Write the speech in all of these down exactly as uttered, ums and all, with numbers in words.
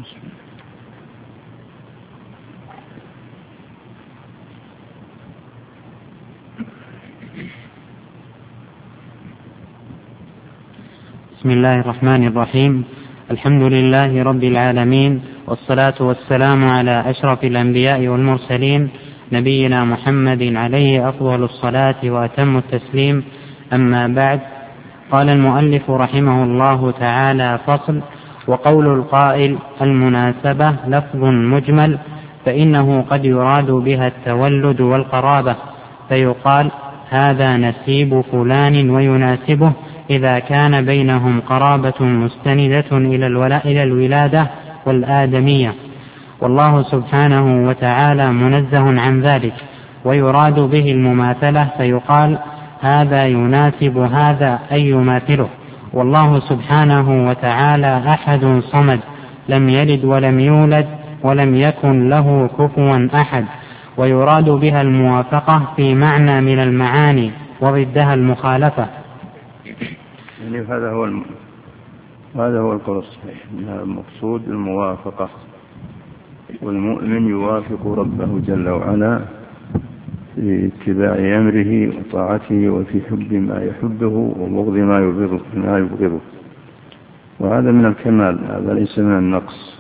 بسم الله الرحمن الرحيم. الحمد لله رب العالمين، والصلاة والسلام على أشرف الأنبياء والمرسلين، نبينا محمد عليه أفضل الصلاة وأتم التسليم. أما بعد، قال المؤلف رحمه الله تعالى: فصل. وقول القائل: المناسبة لفظ مجمل، فإنه قد يراد بها التولد والقرابة، فيقال: هذا نسيب فلان ويناسبه، إذا كان بينهم قرابة مستندة إلى الولادة والآدمية، والله سبحانه وتعالى منزه عن ذلك. ويراد به المماثلة، فيقال: هذا يناسب هذا أي يماثله، والله سبحانه وتعالى أحد صمد، لم يلد ولم يولد ولم يكن له كفوا أحد. ويراد بها الموافقة في معنى من المعاني، وضدها المخالفة. يعني هذا هو الم... هذا هو القول الصحيح، المقصود الموافقة، والمؤمن يوافق ربه جل وعلا في اتباع أمره وطاعته، وفي حب ما يحبه وبغض ما يبغضه ما يبغضه وهذا من الكمال، هذا ليس من النقص.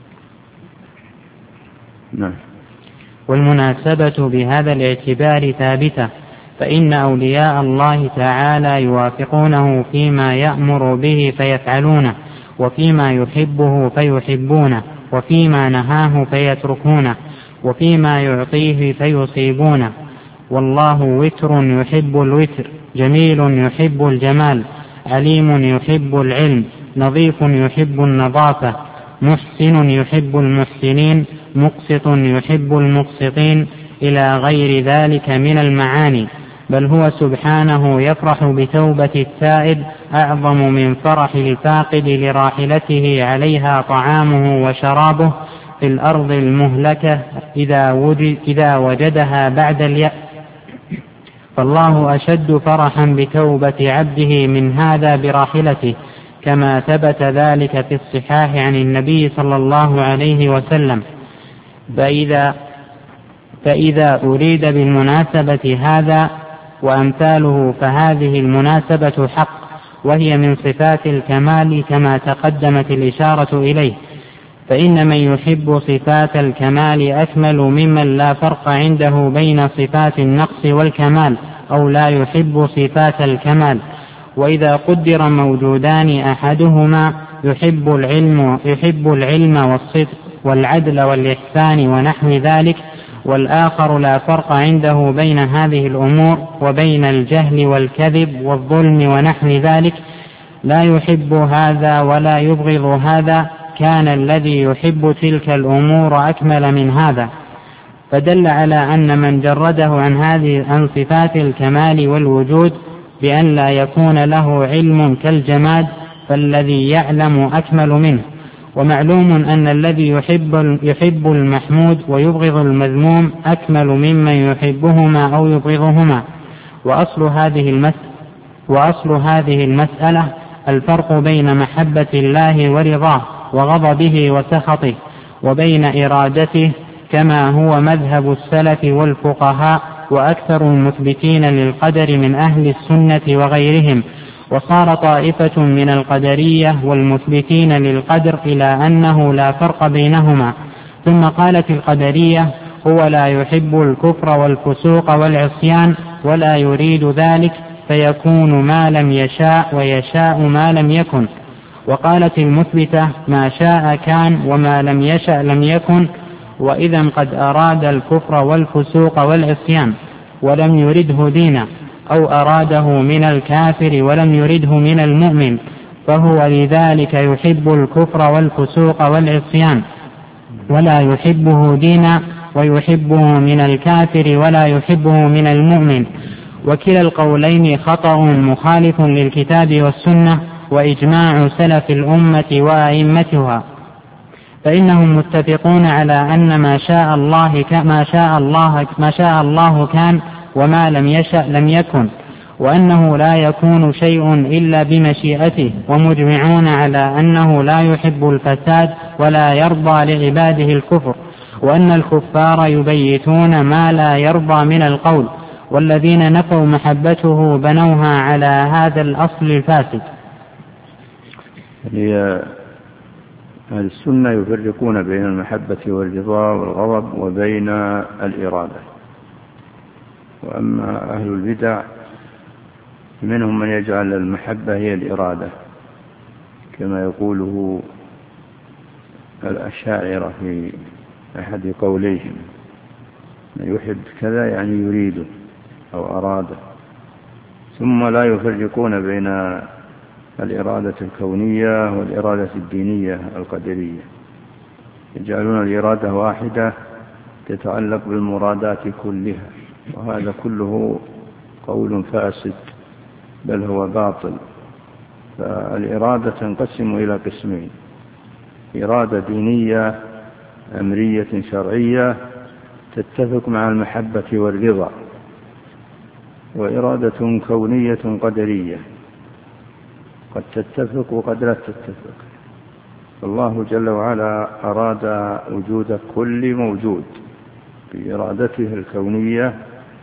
نعم. والمناسبة بهذا الاعتبار ثابتة، فإن أولياء الله تعالى يوافقونه فيما يأمر به فيفعلونه، وفيما يحبه فيحبونه، وفيما نهاه فيتركونه، وفيما يعطيه فيصيبونه. والله وتر يحب الوتر، جميل يحب الجمال، عليم يحب العلم، نظيف يحب النظافة، محسن يحب المحسنين، مقسط يحب المقسطين، إلى غير ذلك من المعاني. بل هو سبحانه يفرح بتوبة التائب أعظم من فرح الفاقد لراحلته عليها طعامه وشرابه في الأرض المهلكة إذا, وجد إذا وجدها بعد اليأس. فالله أشد فرحا بتوبة عبده من هذا براحلته، كما ثبت ذلك في الصحاح عن النبي صلى الله عليه وسلم. فإذا, فإذا أريد بالمناسبة هذا وأمثاله، فهذه المناسبة حق، وهي من صفات الكمال كما تقدمت الإشارة إليه. فإن من يحب صفات الكمال أكمل ممن لا فرق عنده بين صفات النقص والكمال، أو لا يحب صفات الكمال. وإذا قدر موجودان أحدهما يحب العلم, يحب العلم والصدق والعدل والإحسان ونحو ذلك، والآخر لا فرق عنده بين هذه الأمور وبين الجهل والكذب والظلم ونحو ذلك، لا يحب هذا ولا يبغض هذا، كان الذي يحب تلك الأمور أكمل من هذا. فدل على أن من جرده عن هذه عن صفات الكمال والوجود بأن لا يكون له علم كالجماد، فالذي يعلم أكمل منه. ومعلوم أن الذي يحب, يحب المحمود ويبغض المذموم أكمل ممن يحبهما أو يبغضهما. وأصل هذه المسألة, وأصل هذه المسألة الفرق بين محبة الله ورضاه وغضبه وسخطه، وبين إرادته، كما هو مذهب السلف والفقهاء وأكثر المثبتين للقدر من أهل السنة وغيرهم. وصار طائفة من القدرية والمثبتين للقدر إلى أنه لا فرق بينهما. ثم قالت القدرية: هو لا يحب الكفر والفسوق والعصيان ولا يريد ذلك، فيكون ما لم يشاء ويشاء ما لم يكن. وقالت المثبتة: ما شاء كان وما لم يشاء لم يكن، وإذا قد أراد الكفر والفسوق والعصيان ولم يرده دينا، أو أراده من الكافر ولم يرده من المؤمن، فهو لذلك يحب الكفر والفسوق والعصيان ولا يحبه دينا، ويحبه من الكافر ولا يحبه من المؤمن. وكلا القولين خطأ مخالف للكتاب والسنة وإجماع سلف الأمة وأئمتها، فإنهم متفقون على أن ما شاء الله ما شاء الله ما شاء الله كان، وما لم يشأ لم يكن. وأنه لا يكون شيء إلا بمشيئته، ومجمعون على أنه لا يحب الفساد ولا يرضى لعباده الكفر، وأن الكفار يبيتون ما لا يرضى من القول، والذين نفوا محبته بنوها على هذا الأصل الفاسد. أهل السنة يفرقون بين المحبة والرضا والغضب وبين الإرادة. وأما أهل البدع منهم من يجعل المحبة هي الإرادة، كما يقوله الأشاعرة في أحد قوليهم: من يحب كذا يعني يريده أو أراده. ثم لا يفرقون بين الإرادة الكونية والإرادة الدينية القدرية، يجعلون الإرادة واحدة تتعلق بالمرادات كلها، وهذا كله قول فاسد بل هو باطل. فالإرادة تنقسم إلى قسمين: إرادة دينية أمرية شرعية تتفق مع المحبة والرضا، وإرادة كونية قدرية قد تتفق وقد لا تتفق. الله جل وعلا أراد وجود كل موجود بإرادته الكونية،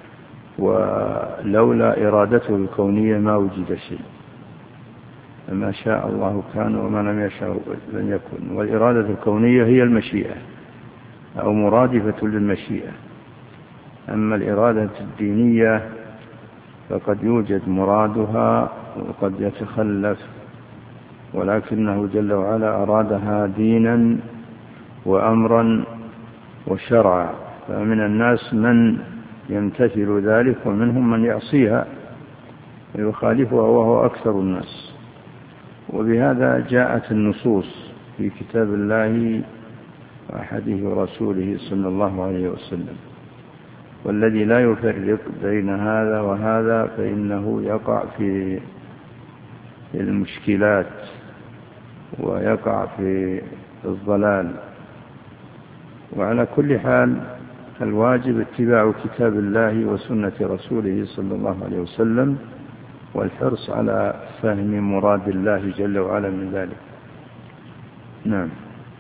ولولا إرادته الكونية ما وجد شيء. ما شاء الله كان وما لم يشاء لم يكن. والإرادة الكونية هي المشيئة أو مرادفة للمشيئة. أما الإرادة الدينية فقد يوجد مرادها وقد يتخلف، ولكنه جل وعلا أرادها دينا وأمرا وشرعا، فمن الناس من يمتثل ذلك ومنهم من يعصيها ويخالفها وهو أكثر الناس. وبهذا جاءت النصوص في كتاب الله وحديث رسوله صلى الله عليه وسلم. والذي لا يفرق بين هذا وهذا فإنه يقع في المشكلات ويقع في الضلال. وعلى كل حال الواجب اتباع كتاب الله وسنة رسوله صلى الله عليه وسلم، والحرص على فهم مراد الله جل وعلا من ذلك. نعم.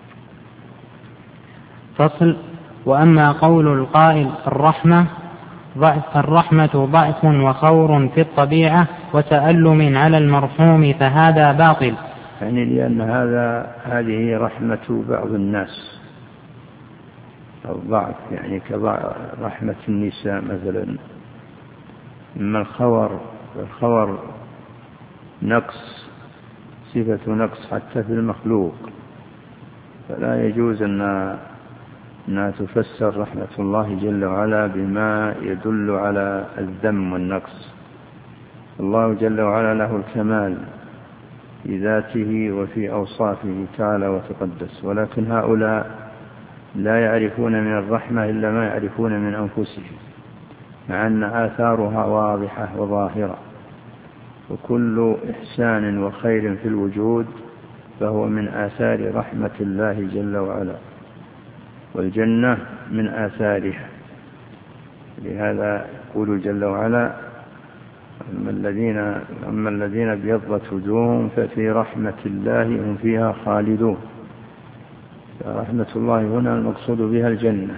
فصل. وأما قول القائل الرحمة ضعف الرحمة ضعف وخور في الطبيعة وتألم على المرحوم فهذا باطل، يعني لأن هذا هذه رحمة بعض الناس، الضعف يعني كرحمة النساء مثلا. أما الخور الخور نقص، صفة نقص حتى في المخلوق، فلا يجوز أن أنها تفسر رحمة الله جل وعلا بما يدل على الذم والنقص. الله جل وعلا له الكمال في ذاته وفي أوصافه تعالى وتقدس، ولكن هؤلاء لا يعرفون من الرحمة إلا ما يعرفون من أنفسهم، مع أن آثارها واضحة وظاهرة. وكل إحسان وخير في الوجود فهو من آثار رحمة الله جل وعلا، والجنة من آثارها. لهذا يقول جل وعلا: أما الذين, أما الذين ابيضت وجوههم ففي رحمة الله هم فيها خالدون. فرحمة الله هنا المقصود بها الجنة،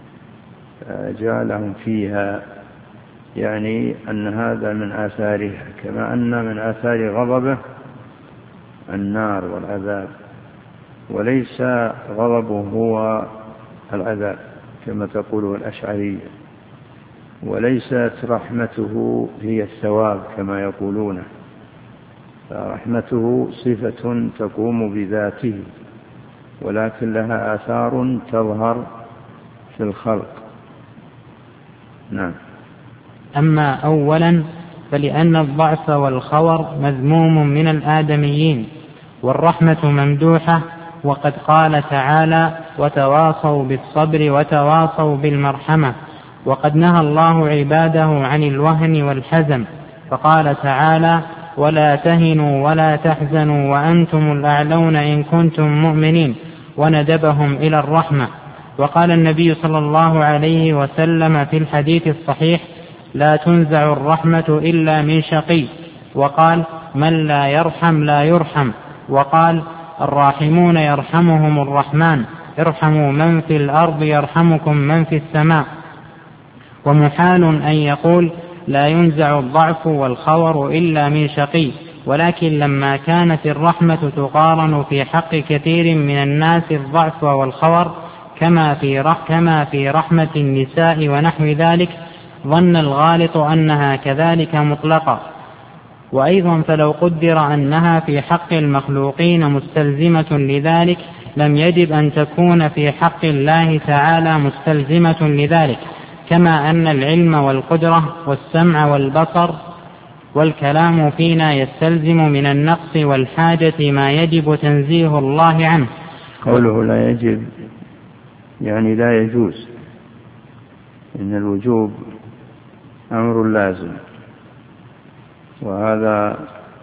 جعلهم فيها، يعني أن هذا من آثارها، كما أن من آثار غضبه النار والعذاب، وليس غضبه هو العذاب كما تقوله الأشعرية، وليست رحمته هي الثواب كما يقولون. فرحمته صفة تقوم بذاته، ولكن لها آثار تظهر في الخلق. نعم. أما أولا فلأن الضعف والخور مذموم من الآدميين، والرحمة ممدوحة، وقد قال تعالى: وتواصوا بالصبر وتواصوا بالمرحمة. وقد نهى الله عباده عن الوهن والحزن، فقال تعالى: ولا تهنوا ولا تحزنوا وأنتم الأعلون إن كنتم مؤمنين، وندبهم إلى الرحمة. وقال النبي صلى الله عليه وسلم في الحديث الصحيح: لا تنزع الرحمة إلا من شقي، وقال من لا يرحم لا يرحم، وقال الراحمون يرحمهم الرحمن ارحموا من في الأرض يرحمكم من في السماء. ومحال أن يقول لا ينزع الضعف والخور إلا من شقي، ولكن لما كانت الرحمة تقارن في حق كثير من الناس الضعف والخور كما في كما في رحمة النساء ونحو ذلك، ظن الغالط أنها كذلك مطلقة. وأيضا فلو قدر أنها في حق المخلوقين مستلزمة لذلك لم يجب أن تكون في حق الله تعالى مستلزمة لذلك، كما أن العلم والقدرة والسمع والبصر والكلام فينا يستلزم من النقص والحاجة ما يجب تنزيه الله عنه. قوله لا يجب يعني لا يجوز، إن الوجوب أمر لازم، وهذا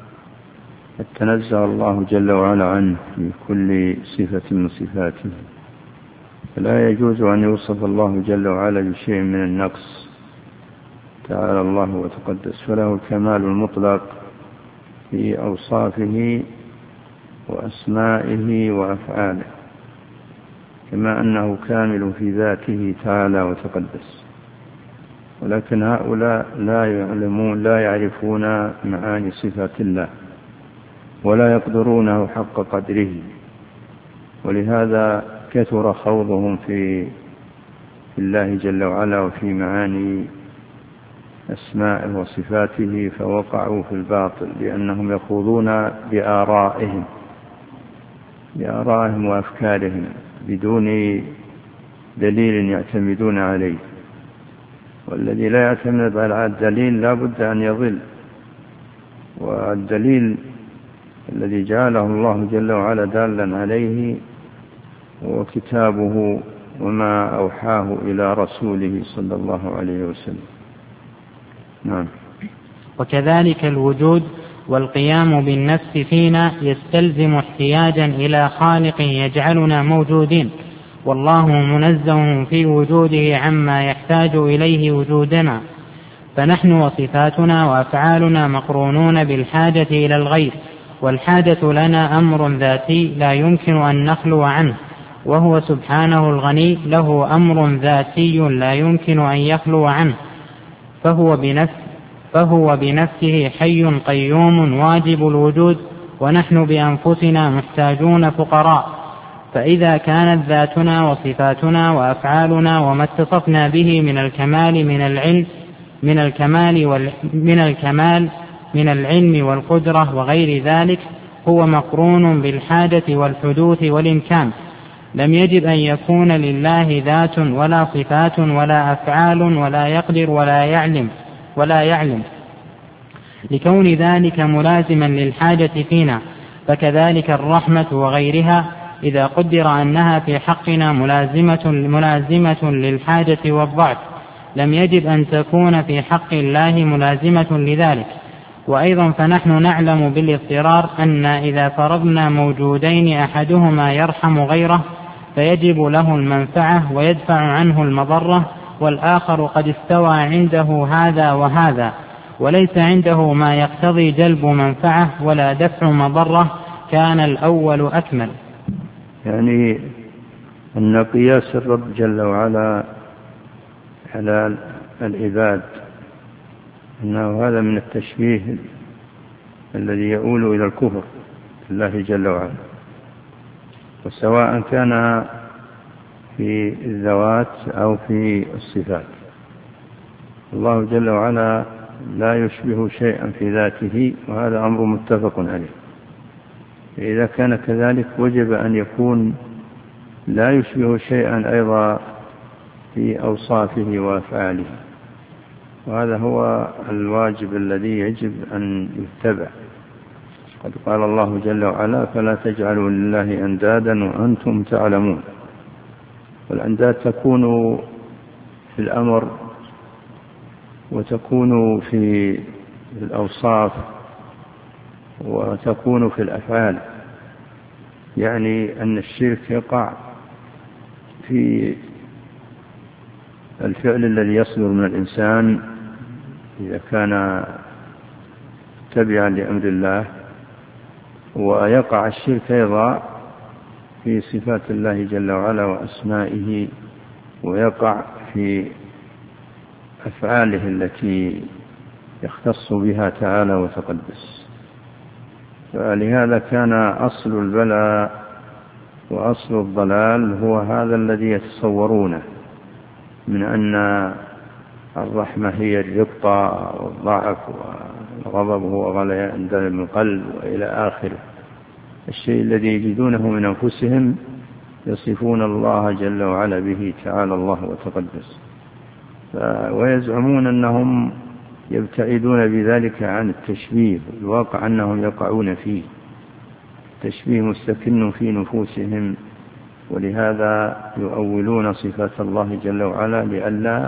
تنزه الله جل وعلا عنه في كل صفة من صفاته، فلا يجوز أن يوصف الله جل وعلا بشيء من النقص، تعالى الله وتقدس، فله الكمال المطلق في أوصافه وأسمائه وأفعاله، كما أنه كامل في ذاته تعالى وتقدس. ولكن هؤلاء لا يعلمون لا يعرفون معاني صفات الله ولا يقدرونه حق قدره، ولهذا كثر خوضهم في الله جل وعلا وفي معاني أسمائه وصفاته، فوقعوا في الباطل لأنهم يخوضون بآرائهم بآرائهم وأفكارهم بدون دليل يعتمدون عليه، والذي لا يعتمد على الدليل لا بد أن يضل. والدليل الذي جعله الله جل وعلا دالا عليه هو كتابه وما أوحاه إلى رسوله صلى الله عليه وسلم. نعم. وكذلك الوجود والقيام بالنفس فينا يستلزم احتياجا إلى خالق يجعلنا موجودين، والله منزه في وجوده عما يحتاج إليه وجودنا، فنحن وصفاتنا وأفعالنا مقرونون بالحاجة إلى الغير، والحاجة لنا أمر ذاتي لا يمكن أن نخلو عنه، وهو سبحانه الغني له أمر ذاتي لا يمكن أن يخلو عنه، فهو بنفسه فهو بنفسه حي قيوم واجب الوجود، ونحن بأنفسنا محتاجون فقراء. فإذا كانت ذاتنا وصفاتنا وأفعالنا وما اتصفنا به من الكمال من العلم من الكمال وال من الكمال من العلم والقدرة وغير ذلك هو مقرون بالحاجة والحدوث والإمكان، لم يجب أن يكون لله ذات ولا صفات ولا أفعال ولا يقدر ولا يعلم ولا يعلم لكون ذلك ملازما للحاجة فينا. فكذلك الرحمة وغيرها إذا قدر أنها في حقنا ملازمة, ملازمة للحاجة والضعف لم يجب أن تكون في حق الله ملازمة لذلك. وأيضا فنحن نعلم بالاضطرار أن إذا فرضنا موجودين أحدهما يرحم غيره فيجب له المنفعة ويدفع عنه المضرة، والآخر قد استوى عنده هذا وهذا وليس عنده ما يقتضي جلب منفعة ولا دفع مضرة، كان الأول أكمل. يعني أن قياس الرب جل وعلا على العباد أنه هذا من التشبيه الذي يؤول إلى الكفر بالله جل وعلا، وسواء كان في الذوات أو في الصفات. الله جل وعلا لا يشبه شيئا في ذاته، وهذا أمر متفق عليه. إذا كان كذلك وجب أن يكون لا يشبه شيئا أيضا في أوصافه وأفعاله، وهذا هو الواجب الذي يجب أن يتبع. قد قال الله جل وعلا فلا تجعلوا لله أندادا وأنتم تعلمون. والأنداد تكون في الأمر وتكون في الأوصاف وتكون في الأفعال، يعني أن الشرك يقع في الفعل الذي يصدر من الإنسان إذا كان تبعا لأمر الله. ويقع الشرك أيضا في صفات الله جل وعلا وأسمائه، ويقع في أفعاله التي يختص بها تعالى وتقدس. فلهذا كان أصل البلاء وأصل الضلال هو هذا الذي يتصورونه من أن الرحمة هي الرقة والضعف والغضب هو غليان دم القلب وإلى آخره. الشيء الذي يجدونه من أنفسهم يصفون الله جل وعلا به تعالى الله وتقدس، ويزعمون أنهم يبتعدون بذلك عن التشبيه، الواقع أنهم يقعون فيه. التشبيه مستكن في نفوسهم، ولهذا يؤولون صفات الله جل وعلا لئلا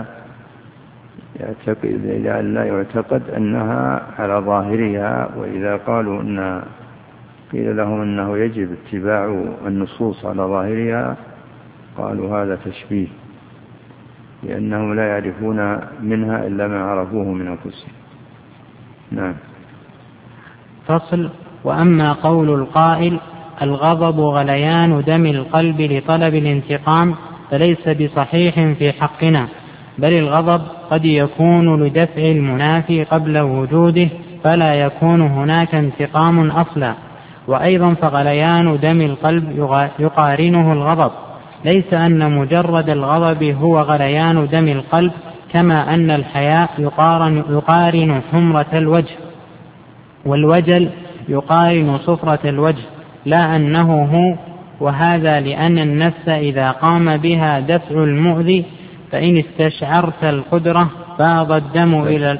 يعتقد, لئلا يعتقد أنها على ظاهرها. وإذا قالوا أن قيل لهم أنه يجب اتباع النصوص على ظاهرها قالوا هذا تشبيه، لأنهم لا يعرفون منها إلا ما عرفوه من أنفسهم. نعم. فصل. وأما قول القائل الغضب غليان دم القلب لطلب الانتقام فليس بصحيح في حقنا، بل الغضب قد يكون لدفع المنافي قبل وجوده فلا يكون هناك انتقام أصلا. وأيضا فغليان دم القلب يقارنه الغضب، ليس أن مجرد الغضب هو غليان دم القلب، كما أن الحياء يقارن, يقارن حمرة الوجه، والوجل يقارن صفرة الوجه، لا أنه هو. وهذا لأن النفس إذا قام بها دفع المؤذي فإن استشعرت القدرة فاض الدم إلى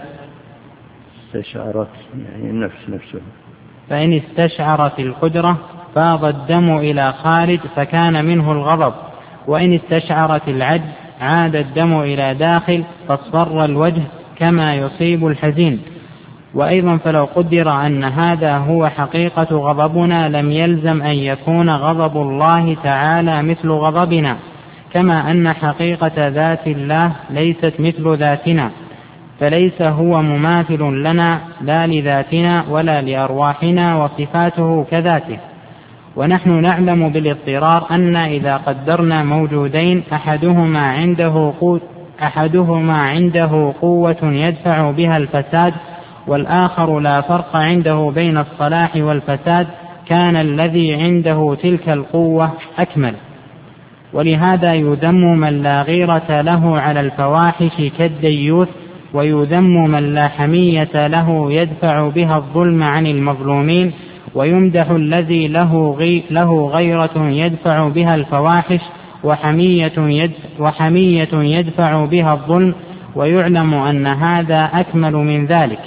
استشعرت يعني النفس نفسه فإن استشعرت القدرة فاض الدم إلى خارج فكان منه الغضب، وإن استشعرت العجز عاد الدم إلى داخل فاصفر الوجه كما يصيب الحزين. وأيضا فلو قدر أن هذا هو حقيقة غضبنا لم يلزم أن يكون غضب الله تعالى مثل غضبنا، كما أن حقيقة ذات الله ليست مثل ذاتنا، فليس هو مماثل لنا لا لذاتنا ولا لأرواحنا، وصفاته كذاته. ونحن نعلم بالاضطرار أن إذا قدرنا موجودين أحدهما عنده قوة, أحدهما عنده قوة يدفع بها الفساد والآخر لا فرق عنده بين الصلاح والفساد، كان الذي عنده تلك القوة أكمل. ولهذا يذم من لا غيرة له على الفواحش كالديوث، ويذم من لا حمية له يدفع بها الظلم عن المظلومين، ويمدح الذي له, غي له غيرة يدفع بها الفواحش وحمية, يدفع وحمية يدفع بها الظلم، ويعلم أن هذا أكمل من ذلك.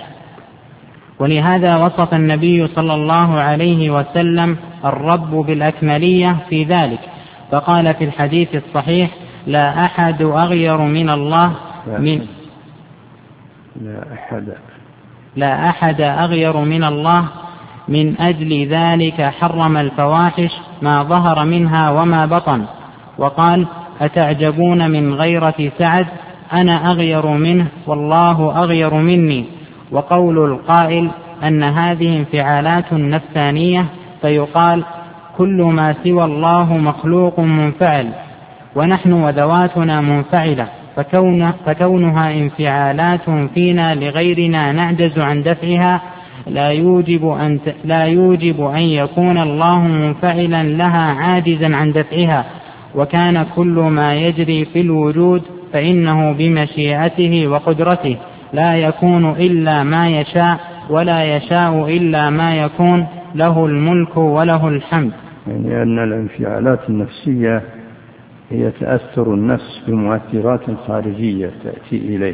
ولهذا وصف النبي صلى الله عليه وسلم الرب بالأكملية في ذلك، فقال في الحديث الصحيح لا أحد أغير من الله من لا أحد لا أحد أغير من الله من أجل ذلك حرم الفواحش ما ظهر منها وما بطن. وقال أتعجبون من غيرة سعد أنا أغير منه والله أغير مني. وقول القائل أن هذه انفعالات نفسانية فيقال كل ما سوى الله مخلوق منفعل، ونحن وذواتنا منفعلة، فكون فكونها انفعالات فينا لغيرنا نعجز عن دفعها لا يوجب أن لا يوجب أن يكون الله منفعلا لها عاجزا عن دفعها. وكان كل ما يجري في الوجود فإنه بمشيئته وقدرته، لا يكون إلا ما يشاء ولا يشاء إلا ما يكون، له الملك وله الحمد. يعني أن الانفعالات النفسية هي تأثر النفس بمؤثرات خارجية تأتي إليه،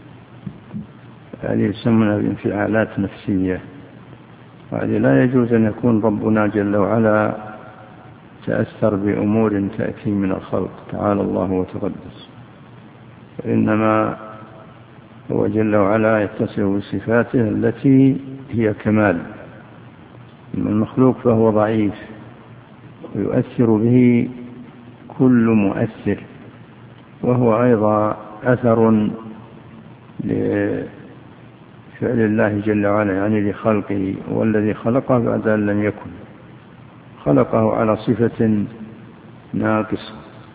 هذه يسمونها بانفعالات نفسية. وهذه لا يجوز أن يكون ربنا جل وعلا تأثر بأمور تأتي من الخلق تعالى الله وتقدس، فإنما هو جل وعلا يتصف بصفاته التي هي كمال. المخلوق فهو ضعيف ويؤثر به كل مؤثر، وهو أيضا أثر فعل الله جل وعلا يعني لخلقه، والذي خلقه بعد أن لم يكن، خلقه على صفة ناقصة،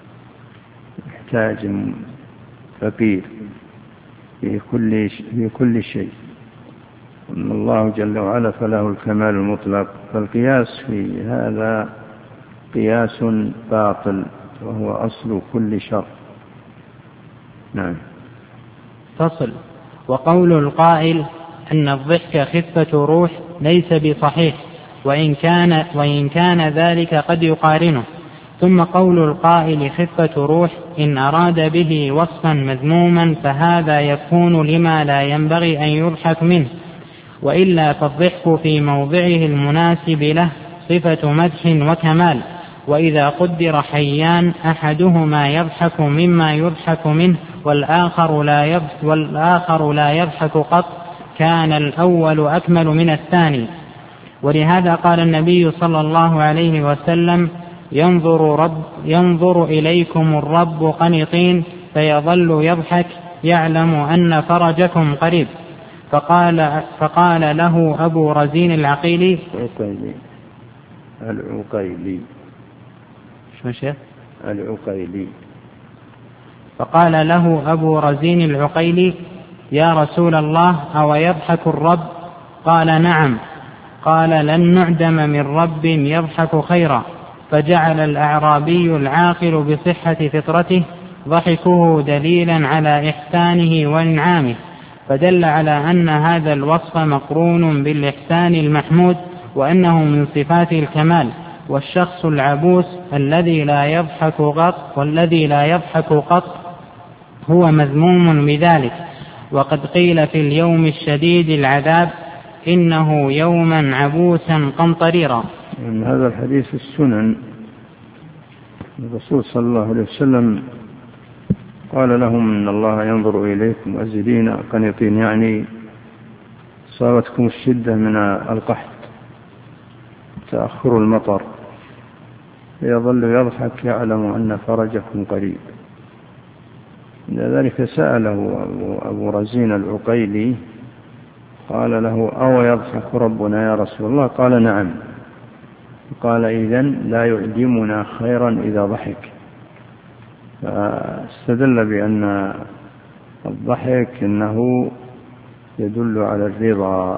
محتاج فقير في كل في كل شيء. أما الله جل وعلا فله الكمال المطلق. فالقياس في هذا قياس باطل، وهو أصل كل شر. نعم. فصل. وقول القائل أن الضحك خفة روح ليس بصحيح، وإن كان, وإن كان ذلك قد يقارنه. ثم قول القائل خفة روح إن أراد به وصفا مذموما فهذا يكون لما لا ينبغي أن يضحك منه، وإلا فالضحك في موضعه المناسب له صفة مدح وكمال. وإذا قدر حيان أحدهما يضحك مما يضحك منه والآخر لا يضحك, والآخر لا يضحك قط كان الأول أكمل من الثاني. ولهذا قال النبي صلى الله عليه وسلم ينظر, رب ينظر إليكم الرب قنطين فيظل يضحك يعلم أن فرجكم قريب. فقال, فقال له أبو رزين العقيلي العقيلي شو شيء العقيلي فقال له أبو رزين العقيلي يا رسول الله أو يضحك الرب؟ قال نعم. قال لن نعدم من رب يضحك خيرا. فجعل الأعرابي العاقل بصحة فطرته ضحكه دليلا على إحسانه وإنعامه، فدل على أن هذا الوصف مقرون بالإحسان المحمود، وأنه من صفات الكمال. والشخص العبوس الذي لا يضحك قط والذي لا يضحك قط هو مذموم بذلك. وقد قيل في اليوم الشديد العذاب إنه يوما عبوسا قمطريرا. من هذا الحديث السنن الرسول صلى الله عليه وسلم قال لهم إن الله ينظر إليكم أزلين قنطين، يعني صارتكم الشدة من القحط تأخر المطر، فيظل يضحك يعلم أن فرجكم قريب. لذلك سأله أبو رزين العقيلي قال له أو يضحك ربنا يا رسول الله؟ قال نعم. قال إذن لا يعدمنا خيرا إذا ضحك. فاستدل بأن الضحك إنه يدل على الرضا،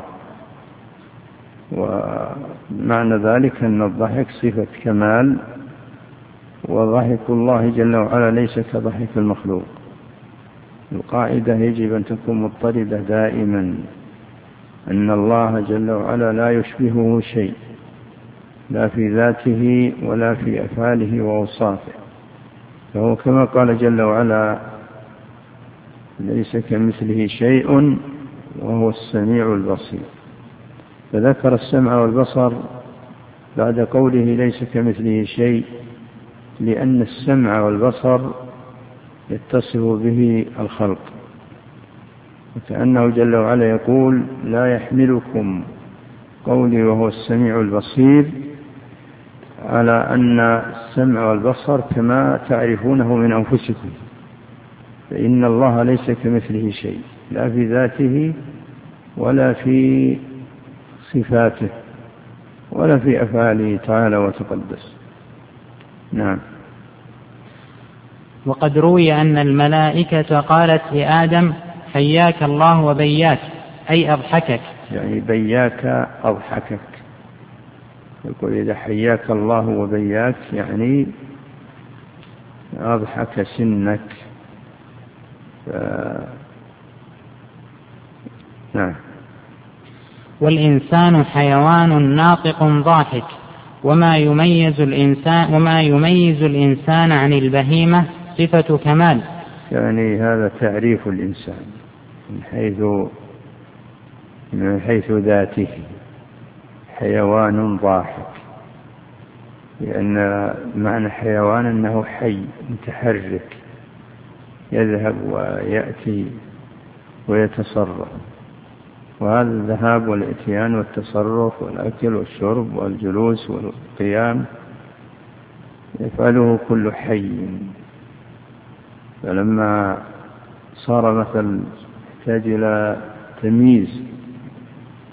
ومعنى ذلك أن الضحك صفة كمال، وضحك الله جل وعلا ليس كضحك المخلوق. القاعدة يجب أن تكون مضطردة دائما، أن الله جل وعلا لا يشبهه شيء، لا في ذاته ولا في أفعاله وأوصافه، فهو كما قال جل وعلا ليس كمثله شيء وهو السميع البصير. فذكر السمع والبصر بعد قوله ليس كمثله شيء، لأن السمع والبصر يتصف به الخلق، وكأنه جل وعلا يقول لا يحملكم قولي وهو السميع البصير على أن السمع والبصر كما تعرفونه من أنفسكم، فإن الله ليس كمثله شيء، لا في ذاته ولا في صفاته ولا في أفعاله تعالى وتقدس. نعم. وقد روي أن الملائكة قالت لآدم حياك الله وبياك، أي أضحكك، يعني بياك أضحكك. يقول إذا حياك الله وبياك يعني أضحك سنك. ف... نعم. والإنسان حيوان ناطق ضاحك، وما يميز الإنسان وما يميز الإنسان عن البهيمة صفة كمال. يعني هذا تعريف الإنسان من حيث من حيث ذاته، حيوان ضاحك، لأن معنى حيوان أنه حي متحرك يذهب ويأتي ويتصرف، وهذا الذهاب والإتيان والتصرف والأكل والشرب والجلوس والقيام يفعله كل حي. فلما صار مثل يحتاج إلى تمييز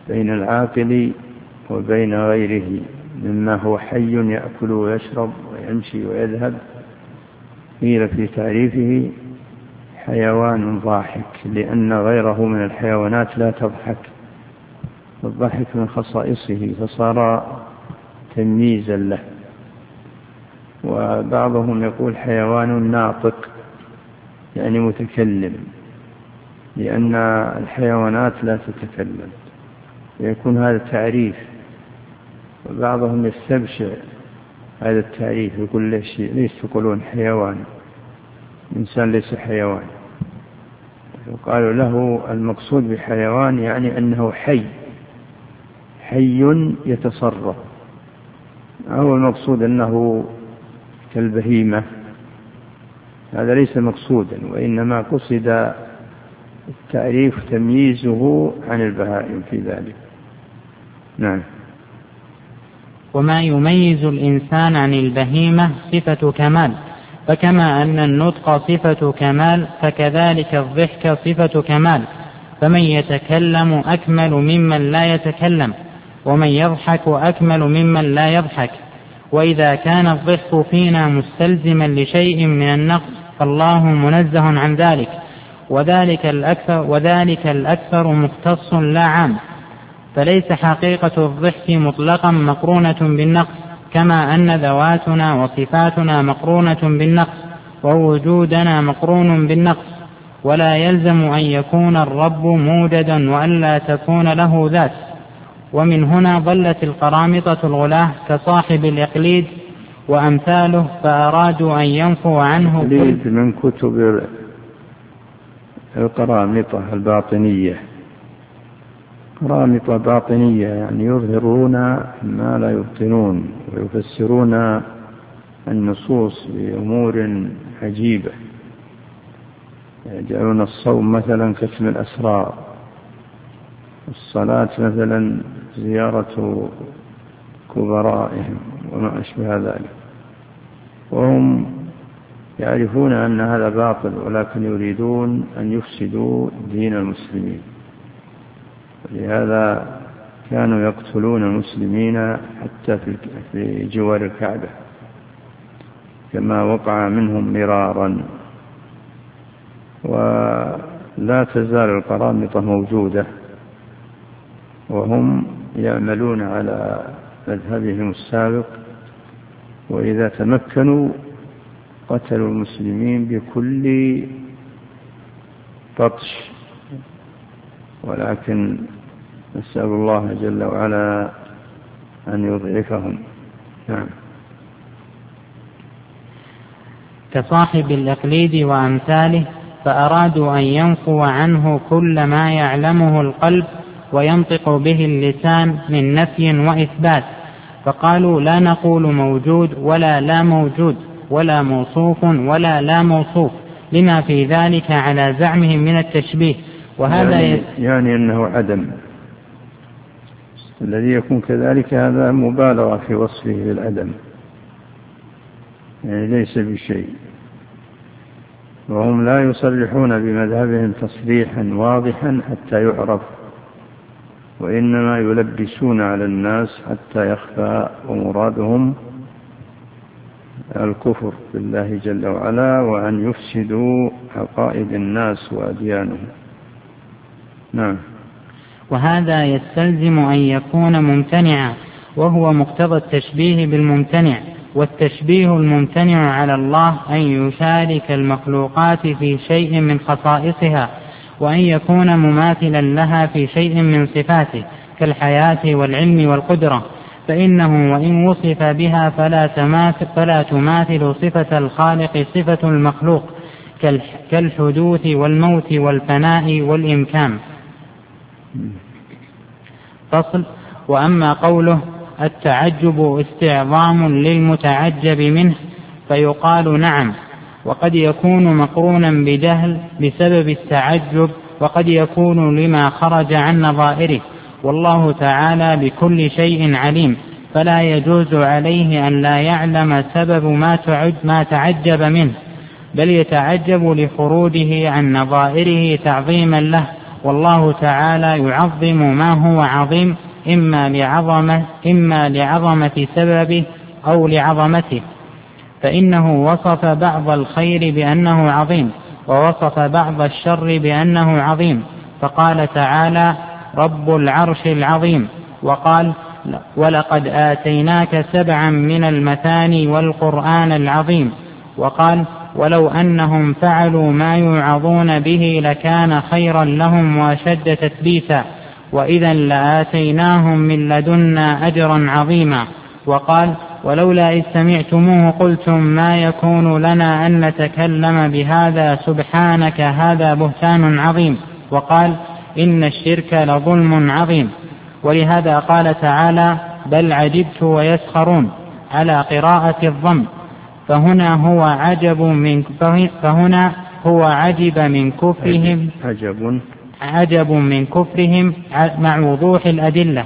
بين العاقل وبين غيره مما هو حي يأكل ويشرب ويمشي ويذهب. قيل في تعريفه حيوان ضاحك، لأن غيره من الحيوانات لا تضحك، والضحك من خصائصه فصار تمييزا له. وبعضهم يقول حيوان ناطق يعني متكلم، لأن الحيوانات لا تتكلم، يكون هذا تعريف. وبعضهم يستبشع هذا التعريف، يقول ليش ليش تقولون حيوان، الإنسان ليس حيوان. وقالوا له المقصود بحيوان يعني أنه حي حي يتصرف، أو المقصود أنه كالبهيمة، هذا ليس مقصودا، وإنما قصد التعريف تمييزه عن البهائم في ذلك. نعم. وما يميز الإنسان عن البهيمة صفة كمال، فكما أن النطق صفة كمال فكذلك الضحك صفة كمال، فمن يتكلم أكمل ممن لا يتكلم، ومن يضحك أكمل ممن لا يضحك. وإذا كان الضحك فينا مستلزما لشيء من النقص فالله منزه عن ذلك، وذلك الأكثر, وذلك الأكثر مختص لا عام، فليس حقيقة الضحك مطلقا مقرونة بالنقص، كما أن ذواتنا وصفاتنا مقرونة بالنقص ووجودنا مقرون بالنقص. ولا يلزم أن يكون الرب موجدا وألا تكون له ذات. ومن هنا ضلت القرامطة الغلاة كصاحب الإقليد وأمثاله، فأرادوا أن ينفوا عنه كل من كتب القرامطة الباطنية. قرامطة باطنية يعني يظهرون ما لا يبطنون، ويفسرون النصوص بأمور عجيبة، يجعلون الصوم مثلا كتم الأسرار، الصلاة مثلا زيارة كبرائهم وما أشبه ذلك، وهم يعرفون أن هذا باطل، ولكن يريدون أن يفسدوا دين المسلمين. لهذا كانوا يقتلون المسلمين حتى في جوار الكعبة، كما وقع منهم مرارا. ولا تزال القرامطة موجودة، وهم يعملون على مذهبهم السابق، وإذا تمكنوا قتلوا المسلمين بكل بطش، ولكن نسأل الله جل وعلا أن يضعفهم. نعم. كصاحب الإقليد وأمثاله، فأرادوا أن ينفوا عنه كل ما يعلمه القلب وينطق به اللسان من نفي وإثبات، فقالوا لا نقول موجود ولا لا موجود ولا موصوف ولا لا موصوف، لما في ذلك على زعمهم من التشبيه. وهذا يعني, يعني أنه عدم، الذي يكون كذلك هذا مبالغة في وصفه بالعدم، يعني ليس بشيء. وهم لا يصرحون بمذهبهم تصريحا واضحا حتى يعرف، وإنما يلبسون على الناس حتى يخفى، ومرادهم الكفر بالله جل وعلا، وأن يفسدوا عقائد الناس وأديانهم. نعم. وهذا يستلزم أن يكون ممتنعا، وهو مقتضى التشبيه بالممتنع. والتشبيه الممتنع على الله أن يشارك المخلوقات في شيء من خصائصها، وأن يكون مماثلا لها في شيء من صفاته كالحياة والعلم والقدرة، فإنه وإن وصف بها فلا تماثل, فلا تماثل صفة الخالق صفة المخلوق كالحدوث والموت والفناء والإمكان. فصل. وأما قوله التعجب استعظام للمتعجب منه، فيقال نعم، وقد يكون مقرونا بجهل بسبب التعجب، وقد يكون لما خرج عن نظائره، والله تعالى بكل شيء عليم، فلا يجوز عليه أن لا يعلم سبب ما تعجب منه، بل يتعجب لخروجه عن نظائره تعظيما له والله تعالى يعظم ما هو عظيم إما لعظمة, إما لعظمة سببه أو لعظمته، فإنه وصف بعض الخير بأنه عظيم ووصف بعض الشر بأنه عظيم، فقال تعالى رب العرش العظيم، وقال ولقد آتيناك سبعا من المثاني والقرآن العظيم، وقال ولو أنهم فعلوا ما يوعظون به لكان خيرا لهم وأشد تثبيتا وإذا لآتيناهم من لدنا أجرا عظيما، وقال ولولا إذ سمعتموه قلتم ما يكون لنا أن نتكلم بهذا سبحانك هذا بهتان عظيم، وقال إن الشرك لظلم عظيم. ولهذا قال تعالى بل عجبت ويسخرون على قراءة الضم، فهنا هو عجب من فهنا هو عجب من كفرهم عجب عجب من كفرهم مع وضوح الأدلة.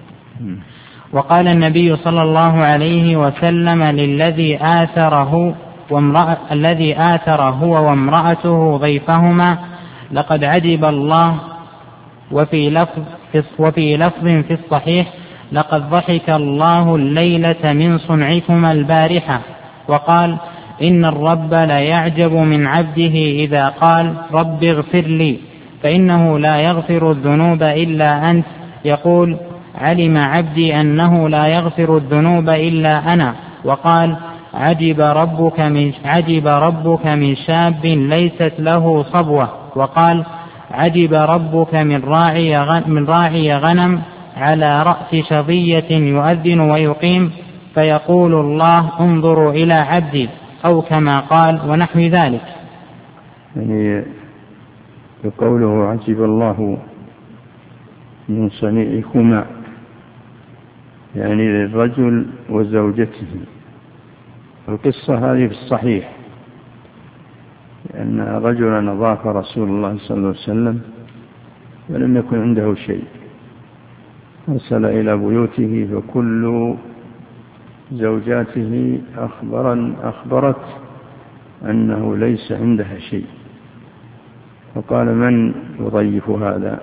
وقال النبي صلى الله عليه وسلم للذي آثره وامرأة الذي آثر هو وامرأته ضيفهما لقد عجب الله، وفي لفظ وفي لفظ في الصحيح لقد ضحك الله الليلة من صنعكما البارحة، وقال إن الرب لا يعجب من عبده إذا قال رب اغفر لي، فإنه لا يغفر الذنوب إلا أنت، يقول علم عبدي أنه لا يغفر الذنوب إلا أنا، وقال عجب ربك من, عجب ربك من شاب ليست له صبوة، وقال عجب ربك من راعي, من راعي غنم على رأس شظية يؤذن ويقيم فيقول الله انظروا إلى عبدي، أو كما قال ونحو ذلك. يعني بقوله عجب الله من صنيعكما، يعني للرجل وزوجته. القصة هذه في الصحيح، لأن رجلا ضاف رسول الله صلى الله عليه وسلم ولم يكن عنده شيء، أرسل إلى بيوته فكل زوجاته أخبرا أخبرت أنه ليس عندها شيء، فقال من يضيف هذا؟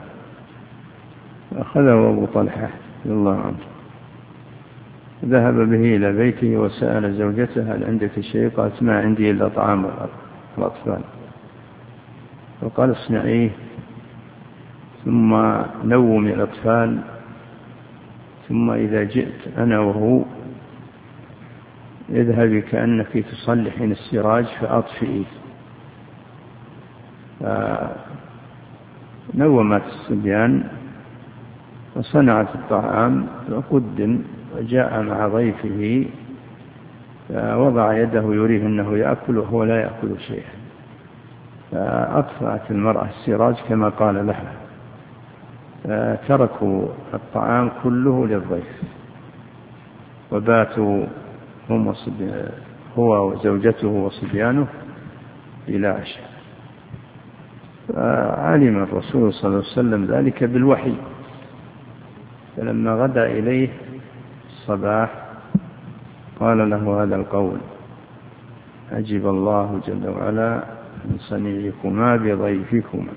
أخذه أبو طلحة رضي الله عنه، ذهب به إلى بيته وسأل زوجته هل عندك شيء؟ قالت ما عندي إلا طعام الأطفال، فقال اصنعيه ثم نومي الأطفال، ثم إذا جئت أنا وهو اذهبي كأنك تصلحين السراج فأطفئيه. فنومت الصبيان وصنعت الطعام وقدم، وجاء مع ضيفه فوضع يده يريه أنه يأكل وهو لا يأكل شيئا، فأطفأت المرأة السراج كما قال لها، فتركوا الطعام كله للضيف وباتوا هم هو وزوجته وصبيانه إلى عشاء. فعلم الرسول صلى الله عليه وسلم ذلك بالوحي، فلما غدا إليه الصباح قال له هذا القول عجب الله جل وعلا من صنيعكما بضيفكما.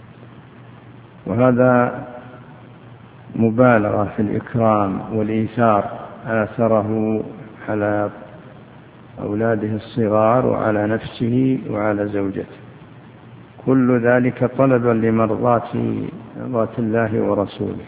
وهذا مبالغة في الإكرام والإيثار، آثره على أولاده الصغار وعلى نفسه وعلى زوجته، كل ذلك طلبا لمرضاة الله ورسوله.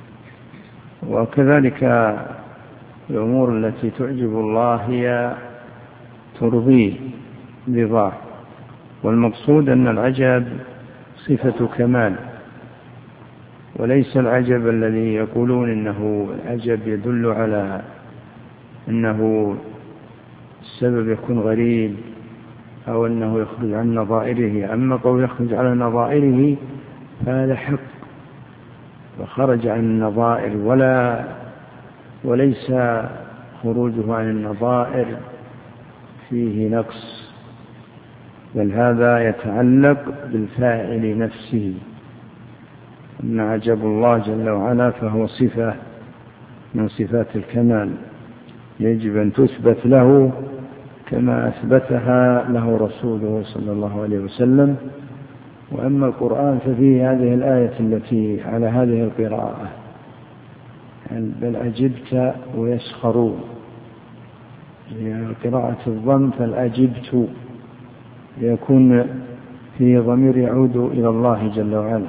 وكذلك الأمور التي تعجب الله هي ترضيه رضاه، والمقصود أن العجب صفة كمال، وليس العجب الذي يقولون إنه العجب يدل على أنه السبب يكون غريب أو أنه يخرج عن نظائره. أما قول يخرج على نظائره فهذا حق، وخرج عن النظائر ولا وليس خروجه عن النظائر فيه نقص، بل هذا يتعلق بالفاعل نفسه. أن عجب الله جل وعلا فهو صفة من صفات الكمال يجب أن تثبت له كما أثبتها له رسوله صلى الله عليه وسلم، وأما القرآن ففيه هذه الآية التي على هذه القراءة، بل عجبت ويسخرون، هي قراءة الضم فالأجبت يكون فيه ضمير يعود إلى الله جل وعلا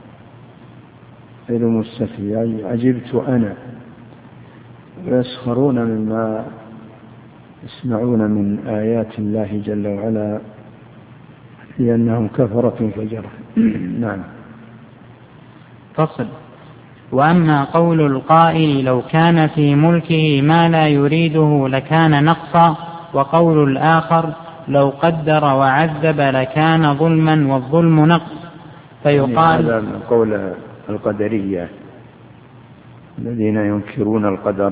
غير مستثنى، يعني عجبت أنا، ويسخرون مما يسمعون من آيات الله جل وعلا لأنهم كفرة فجرة. نعم. فصل. وأما قول القائل لو كان في ملكه ما لا يريده لكان نقصا، وقول الآخر لو قدر وعذب لكان ظلما والظلم نقص، فيقال هذا من قول القدرية الذين ينكرون القدر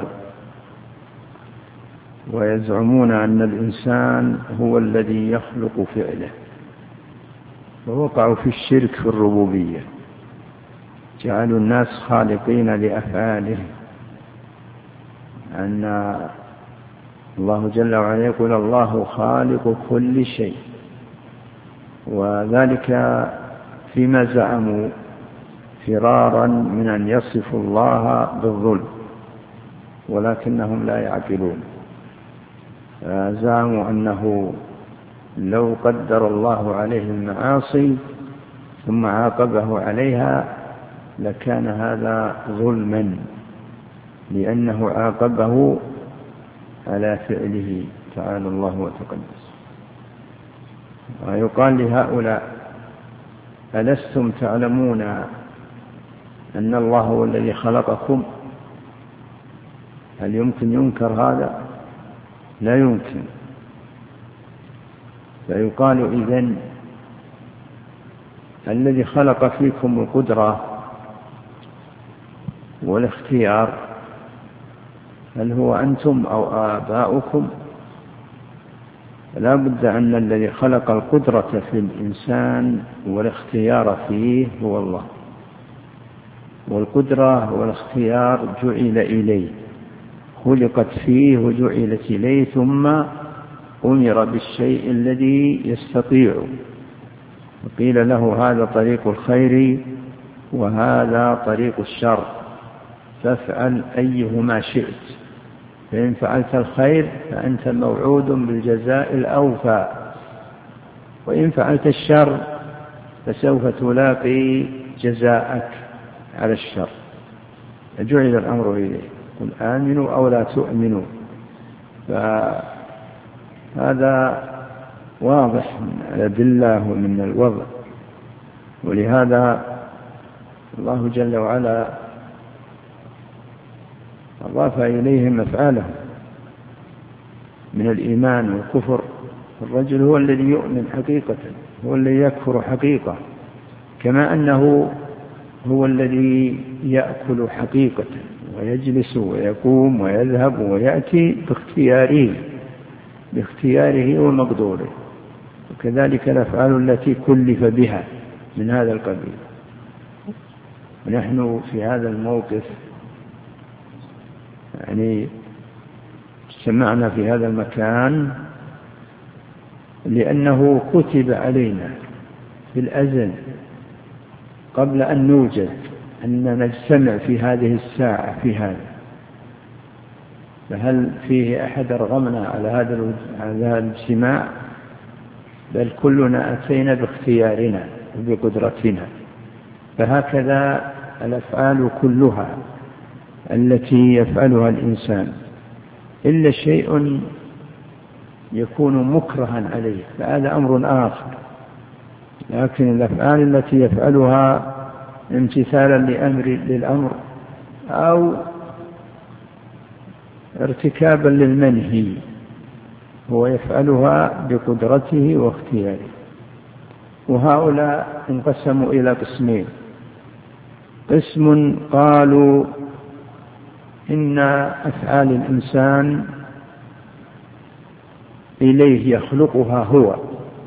ويزعمون أن الإنسان هو الذي يخلق فعله، ووقعوا في الشرك في الربوبية، جعلوا الناس خالقين لأفعالهم، أن الله جل وعلا يقول الله خالق كل شيء، وذلك فيما زعموا فرارا من أن يصفوا الله بالظلم، ولكنهم لا يعقلون. زعموا أنه لو قدر الله عليه المعاصي ثم عاقبه عليها لكان هذا ظلما، لأنه عاقبه على فعله تعالى الله وتقدس. ويقال لهؤلاء ألستم تعلمون أن الله هو الذي خلقكم؟ هل يمكن ينكر هذا؟ لا يمكن. فيقال إذن الذي خلق فيكم القدرة والاختيار هل هو أنتم أو آباؤكم؟ لا بد أن الذي خلق القدرة في الإنسان والاختيار فيه هو الله، والقدرة والاختيار جعل إليه، خلقت فيه وجعلت إليه، ثم أمر بالشيء الذي يستطيع، وقيل له هذا طريق الخير وهذا طريق الشر، فافعل أيهما شئت، فإن فعلت الخير فأنت موعود بالجزاء الأوفى، وإن فعلت الشر فسوف تلاقي جزاءك على الشر. فجعل الأمر إليه، قل آمنوا أو لا تؤمنوا. فهذا واضح من الأدلة ومن الوضع، ولهذا الله جل وعلا أضاف إليهم أفعالهم من الإيمان والكفر. الرجل هو الذي يؤمن حقيقة، هو الذي يكفر حقيقة، كما أنه هو الذي يأكل حقيقة ويجلس ويقوم ويذهب ويأتي باختياره باختياره ومقدوره، وكذلك الأفعال التي كلف بها من هذا القبيل. ونحن في هذا الموقف يعني اجتمعنا في هذا المكان لأنه كتب علينا في الأزل قبل أن نوجد أن نجتمع في هذه الساعة في هذا، فهل فيه أحد رغمنا على هذا هذا الاجتماع؟ بل كلنا أتينا باختيارنا وبقدرتنا. فهكذا الأفعال كلها التي يفعلها الإنسان، إلا شيء يكون مكرها عليه فهذا أمر آخر، لكن الأفعال التي يفعلها امتثالا لأمر للأمر أو ارتكابا للمنهي هو يفعلها بقدرته واختياره. وهؤلاء انقسموا إلى قسمين: قسم قالوا إن أفعال الإنسان إليه يخلقها هو،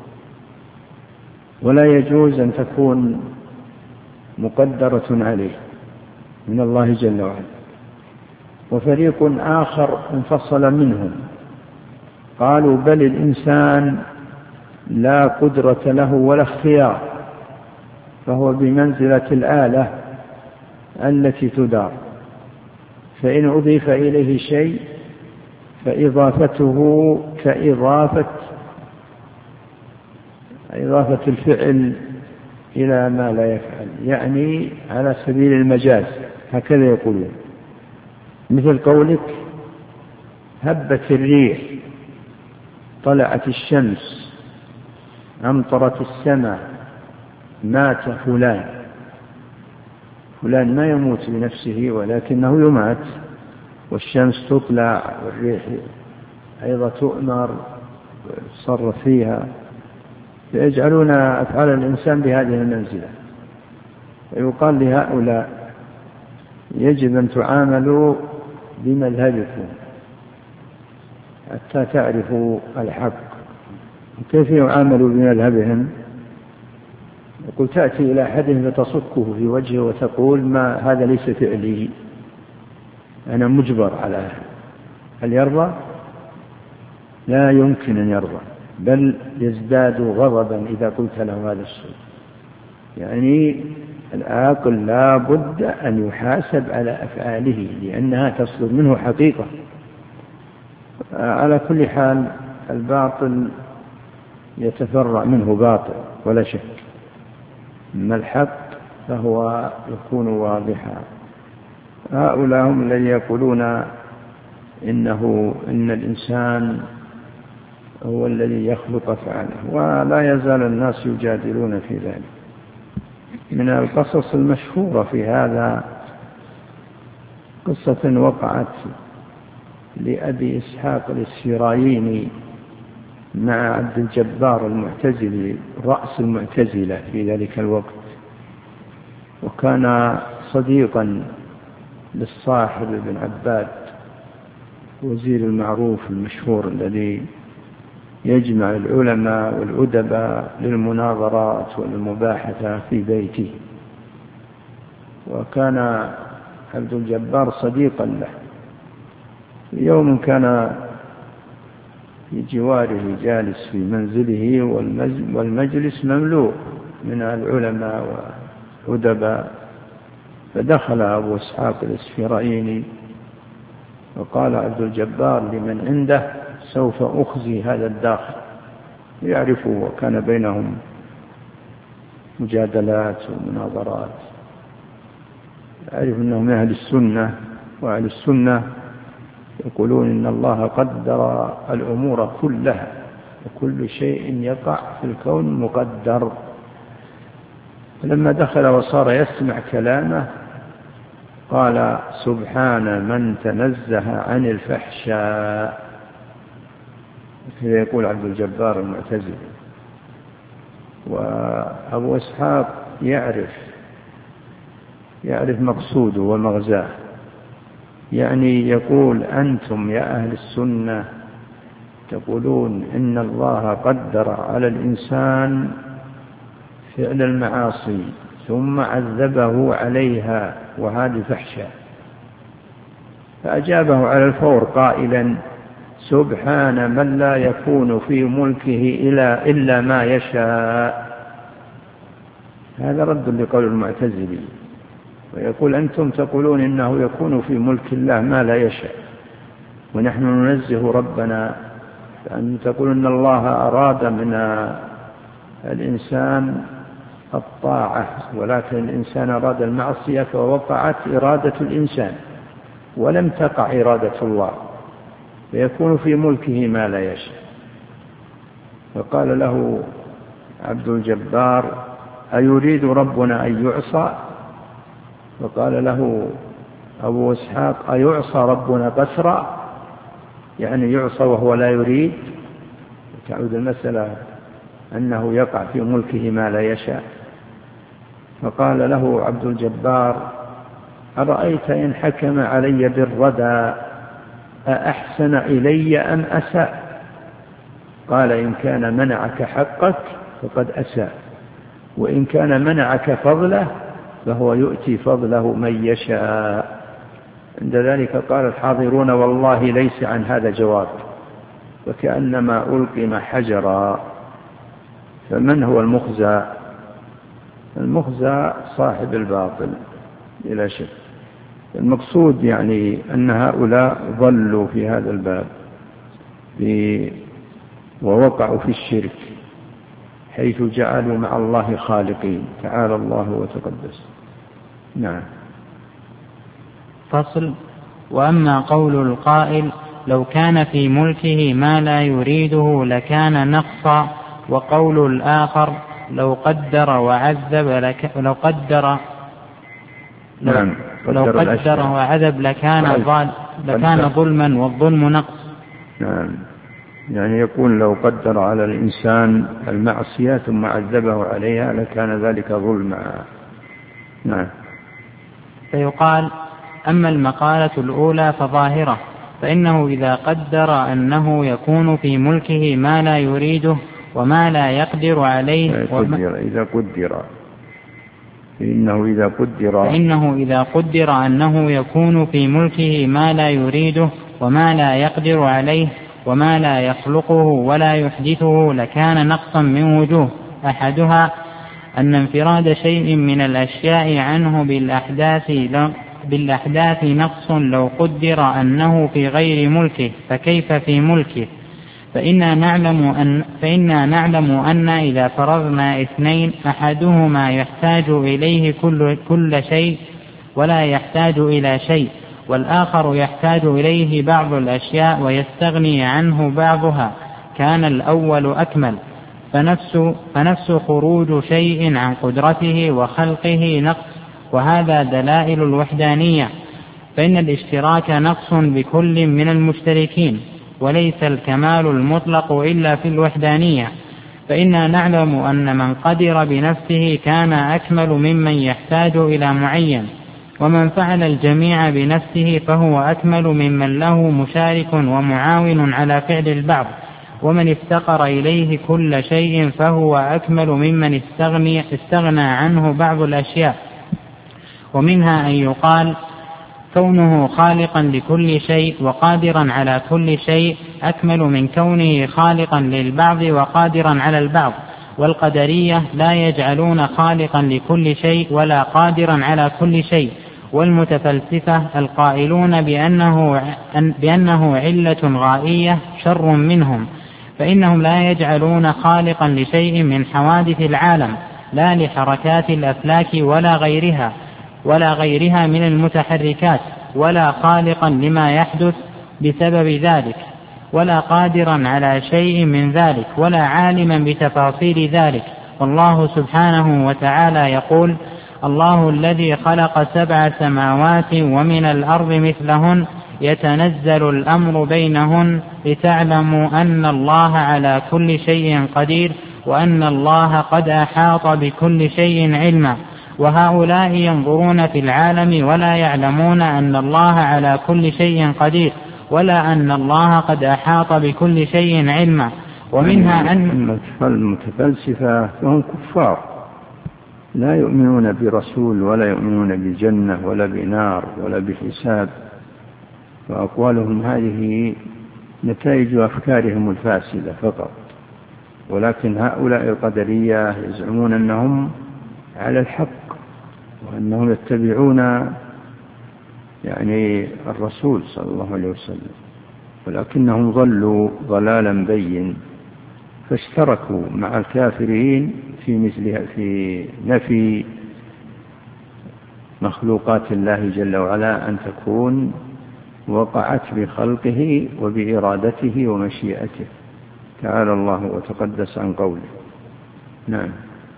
ولا يجوز أن تكون مقدرة عليه من الله جل وعلا. وفريق آخر انفصل منهم قالوا بل الإنسان لا قدرة له ولا اختيار، فهو بمنزلة الآلة التي تدار، فإن أضيف إليه شيء فإضافته كإضافة إضافة الفعل إلى ما لا يفعل، يعني على سبيل المجاز، هكذا يقولون. مثل قولك هبت الريح، طلعت الشمس، أمطرت السماء، مات فلان. فلان ما يموت بنفسه ولكنه يمات، والشمس تطلع والريح أيضا تؤمر ويتصرف فيها، فيجعلون أفعال الإنسان بهذه المنزلة. ويقال لهؤلاء يجب أن تعاملوا بمذهبكم حتى تعرفوا الحق. كيف يعاملوا بمذهبهم؟ يقول تأتي إلى أحدهم فتصكه في وجهه وتقول ما هذا ليس فعلي، أنا مجبر على هذا. هل يرضى؟ لا يمكن أن يرضى، بل يزداد غضبا إذا قلت له هذا الشيء. يعني العاقل لا بد أن يحاسب على أفعاله لأنها تصدر منه حقيقة. على كل حال الباطل يتفرع منه باطل ولا شك، أما الحق فهو يكون واضحا. هؤلاء هم الذين يقولون إنه إن الإنسان هو الذي يخلق أفعاله، ولا يزال الناس يجادلون في ذلك. من القصص المشهورة في هذا قصة وقعت لأبي إسحاق الإسفرايني مع عبد الجبار المعتزلي رأس المعتزلة في ذلك الوقت، وكان صديقا للصاحب بن عباد وزير المعروف المشهور الذي يجمع العلماء والأدباء للمناظرات والمباحثة في بيته. وكان عبد الجبار صديقا له. يوم كان في جواره جالس في منزله والمجلس مملوء من العلماء والأدباء، فدخل أبو إسحاق الإسفرايني وقال عبد الجبار لمن عنده سوف أخزي هذا الداخل. يعرفه، وكان بينهم مجادلات ومناظرات. يعرف أنهم من أهل السنة، وأهل السنة يقولون إن الله قدر الأمور كلها، وكل شيء يقع في الكون مقدر. فلما دخل وصار يسمع كلامه قال سبحان من تنزه عن الفحشاء. كذا يقول عبد الجبار المعتزلي. وأبو إسحاق يعرف يعرف مقصوده ومغزاه، يعني يقول أنتم يا أهل السنة تقولون إن الله قدر على الإنسان فعل المعاصي ثم عذبه عليها وهذه فحشاء. فأجابه على الفور قائلا سبحان من لا يكون في ملكه إلا, إلا ما يشاء. هذا رد لقول المعتزلي. ويقول أنتم تقولون إنه يكون في ملك الله ما لا يشاء، ونحن ننزه ربنا. فأن تقول إن الله أراد من الإنسان الطاعة، ولكن الإنسان أراد المعصية فوقعت إرادة الإنسان ولم تقع إرادة الله، فيكون في ملكه ما لا يشاء. فقال له عبد الجبار أيريد ربنا أن يعصى؟ فقال له أبو إسحاق أيعصى ربنا قسرا؟ يعني يعصى وهو لا يريد. تعود المسألة أنه يقع في ملكه ما لا يشاء. فقال له عبد الجبار أرأيت إن حكم علي بالردى أأحسن إلي أم أساء؟ قال إن كان منعك حقك فقد أساء، وإن كان منعك فضله فهو يؤتي فضله من يشاء. عند ذلك قال الحاضرون والله ليس عن هذا جواب، وكأنما ألقم حجرا. فمن هو المخزى؟ المخزى صاحب الباطل بلا شك. المقصود يعني أن هؤلاء ضلوا في هذا الباب ووقعوا في الشرك، حيث جعلوا مع الله خالقين، تعالى الله وتقدس. نعم. فصل. وأما قول القائل لو كان في ملكه ما لا يريده لكان نقصا، وقول الآخر لو قدر وعذب لك لو قدر لو, نعم. لو قدر وعذب لكان ظال لكان ظلما، والظلم نقص. نعم. يعني يقول لو قدر على الإنسان المعصية ثم عذبه عليها لكان ذلك ظلما. نعم. فيقال أما المقالة الأولى فظاهرة، فإنه إذا قدر أنه يكون في ملكه ما لا يريده وما لا يقدر عليه قدر إذا قدر فإنه إذا قدر فإنه إذا قدر أنه يكون في ملكه ما لا يريده وما لا يقدر عليه وما لا يخلقه ولا يحدثه لكان نقصا من وجوه. أحدها أن انفراد شيء من الأشياء عنه بالأحداث بالأحداث نقص لو قدر أنه في غير ملكه، فكيف في ملكه؟ فإنا نعلم أن, فإنا نعلم أن إذا فرضنا اثنين أحدهما يحتاج إليه كل, كل شيء ولا يحتاج إلى شيء، والآخر يحتاج إليه بعض الأشياء ويستغني عنه بعضها، كان الأول أكمل. فنفس, فنفس خروج شيء عن قدرته وخلقه نقص، وهذا دلائل الوحدانية، فإن الاشتراك نقص بكل من المشتركين، وليس الكمال المطلق إلا في الوحدانية. فإنا نعلم أن من قدر بنفسه كان أكمل ممن يحتاج إلى معين، ومن فعل الجميع بنفسه فهو أكمل ممن له مشارك ومعاون على فعل البعض، ومن افتقر إليه كل شيء فهو أكمل ممن استغني, استغنى عنه بعض الأشياء. ومنها أن يقال كونه خالقا لكل شيء وقادرا على كل شيء أكمل من كونه خالقا للبعض وقادرا على البعض. والقدرية لا يجعلون خالقا لكل شيء ولا قادرا على كل شيء. والمتفلسفة القائلون بأنه, بأنه علة غائية شر منهم، فإنهم لا يجعلون خالقا لشيء من حوادث العالم، لا لحركات الأفلاك ولا غيرها ولا غيرها من المتحركات، ولا خالقا لما يحدث بسبب ذلك، ولا قادرا على شيء من ذلك، ولا عالما بتفاصيل ذلك. والله سبحانه وتعالى يقول الله الذي خلق سبع سماوات ومن الأرض مثلهن يتنزل الأمر بينهن لتعلموا أن الله على كل شيء قدير وأن الله قد أحاط بكل شيء علما. وهؤلاء ينظرون في العالم ولا يعلمون أن الله على كل شيء قدير ولا أن الله قد أحاط بكل شيء علما. ومنها أن المتفلسفة هم كفار لا يؤمنون برسول ولا يؤمنون بجنة ولا بنار ولا بحساب، وأقوالهم هذه نتائج أفكارهم الفاسدة فقط. ولكن هؤلاء القدرية يزعمون أنهم على الحق وأنهم يتبعون يعني الرسول صلى الله عليه وسلم، ولكنهم ضلوا ضلالا بين، فاشتركوا مع الكافرين في مثلها في نفي مخلوقات الله جل وعلا أن تكون وقعت بخلقه وبإرادته ومشيئته، تعالى الله وتقدس عن قوله. نعم.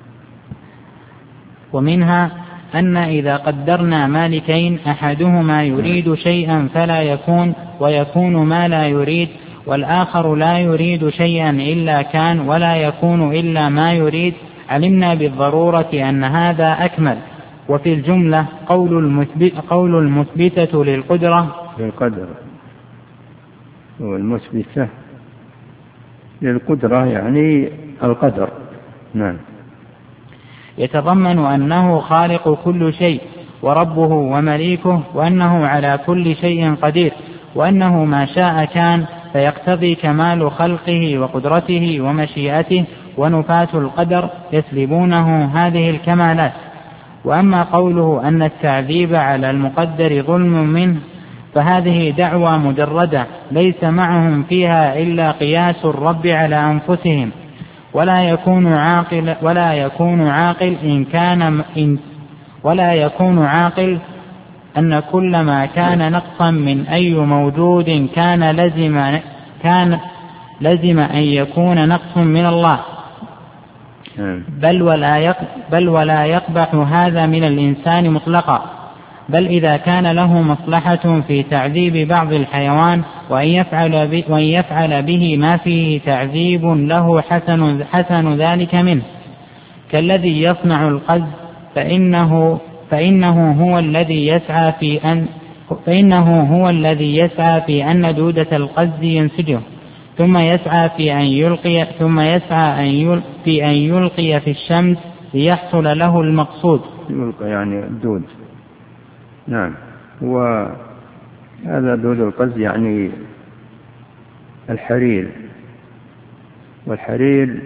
ومنها أن إذا قدرنا مالكين أحدهما يريد شيئا فلا يكون ويكون ما لا يريد، والآخر لا يريد شيئا إلا كان ولا يكون إلا ما يريد، علمنا بالضرورة أن هذا أكمل. وفي الجملة قول المثبت قول المثبتة للقدرة للقدر والمثبتة للقدرة يعني القدر. نعم. يتضمن أنه خالق كل شيء وربه ومليكه، وأنه على كل شيء قدير، وأنه ما شاء كان، فيقتضي كمال خلقه وقدرته ومشيئته، ونفاة القدر يسلبونه هذه الكمالات. وأما قوله أن التعذيب على المقدر ظلم منه فهذه دعوى مجردة ليس معهم فيها إلا قياس الرب على أنفسهم، ولا يكون عاقل ولا يكون عاقل إن كان إن ولا يكون عاقل أن كل ما كان نقصا من أي موجود كان لزم كان لزم أن يكون نقص من الله، بل ولا بل ولا يقبح هذا من الإنسان مطلقا، بل إذا كان له مصلحة في تعذيب بعض الحيوان وأن يفعل, وأن يفعل به ما فيه تعذيب له حسن, حسن ذلك منه، كالذي يصنع القز فإنه, فإنه هو الذي يسعى في أن فإنه هو الذي يسعى في أن دودة القز ينسجه، ثم يسعى في أن يلقي ثم يسعى أن يلقي في أن يلقي في الشمس ليحصل له المقصود. يلقي يعني الدود. نعم. وهذا دود القز يعني الحرير، والحرير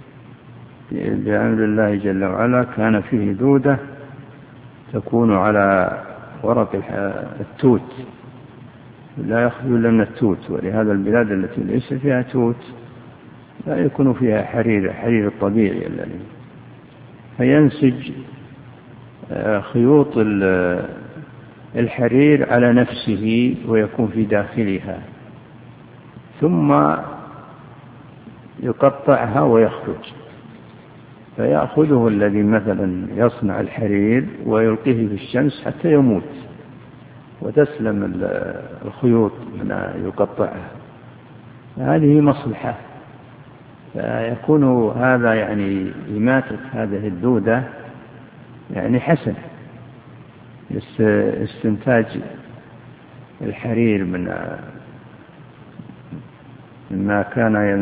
بأمر الله جل وعلا كان فيه دودة تكون على ورق التوت، لا يخرج إلا من التوت، ولهذا البلاد التي ليس فيها توت لا يكون فيها حرير، حرير الطبيعي الذي فينسج خيوط الحرير على نفسه ويكون في داخلها، ثم يقطعها ويخرج، فيأخذه الذي مثلا يصنع الحرير ويلقيه في الشمس حتى يموت وتسلم الخيوط من يقطعها. هذه مصلحة، فيكون هذا يعني إماتة هذه الدودة يعني حسن، استنتاج الحرير من ما كان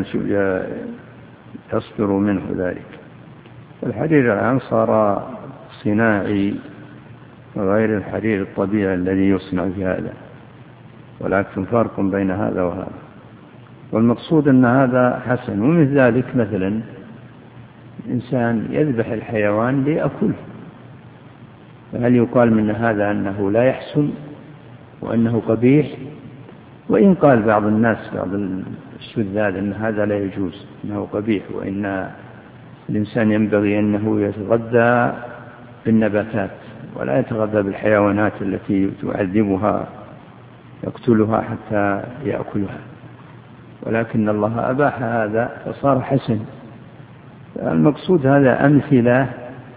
يصدر منه ذلك. الحرير الآن صار صناعي وغير الحرير الطبيعي الذي يصنع في هذا، ولكن فرق بين هذا وهذا، والمقصود أن هذا حسن. ومن ذلك مثلا إنسان يذبح الحيوان ليأكله، فهل يقال من هذا أنه لا يحسن وأنه قبيح؟ وإن قال بعض الناس بعض الشذاذ أن هذا لا يجوز، أنه قبيح، وإن الإنسان ينبغي أنه يتغذى بالنباتات ولا يتغذى بالحيوانات التي تعذبها يقتلها حتى يأكلها، ولكن الله أباح هذا فصار حسن. المقصود هذا أمثلة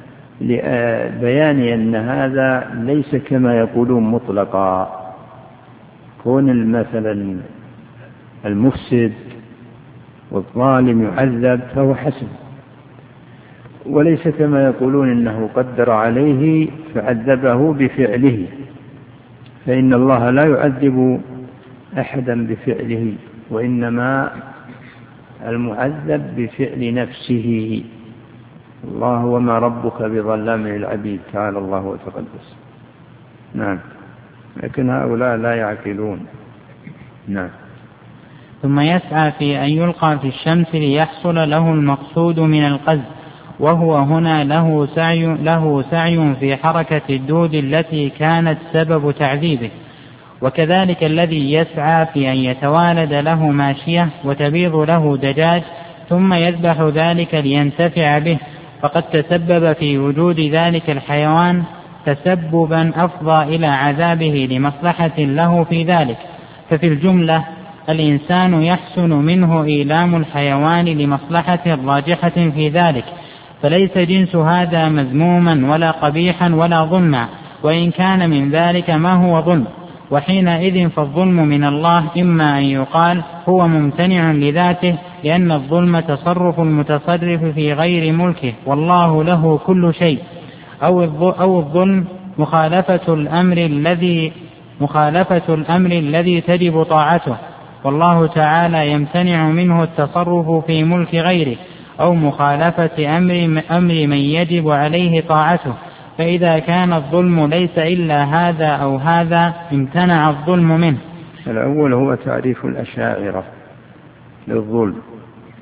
لبيان أن هذا ليس كما يقولون مطلقا، كون مثلا المفسد والظالم يعذب فهو حسن، وليس كما يقولون إنه قدر عليه فعذبه بفعله، فإن الله لا يعذب أحدا بفعله، وإنما المعذب بفعل نفسه. الله وما ربك بظلام للعبيد، تعالى الله وتقدس. نعم. لكن هؤلاء لا يعقلون. نعم. ثم يسعى في أن يلقى في الشمس ليحصل له المقصود من القذف، وهو هنا له سعي, له سعي في حركة الدود التي كانت سبب تعذيبه. وكذلك الذي يسعى في أن يتوالد له ماشية وتبيض له دجاج ثم يذبح ذلك لينتفع به، فقد تسبب في وجود ذلك الحيوان تسببا أفضى إلى عذابه لمصلحة له في ذلك. ففي الجملة الإنسان يحسن منه إيلام الحيوان لمصلحة راجحة في ذلك، فليس جنس هذا مذموما ولا قبيحا ولا ظلما، وإن كان من ذلك ما هو ظلم. وحينئذ فالظلم من الله إما أن يقال هو ممتنع لذاته، لأن الظلم تصرف المتصرف في غير ملكه والله له كل شيء، أو الظلم مخالفة الأمر الذي مخالفة الأمر الذي تجب طاعته، والله تعالى يمتنع منه التصرف في ملك غيره، أو مخالفة أمر, أمر من يجب عليه طاعته. فإذا كان الظلم ليس إلا هذا أو هذا امتنع الظلم منه. الأول هو تعريف الأشاعرة للظلم،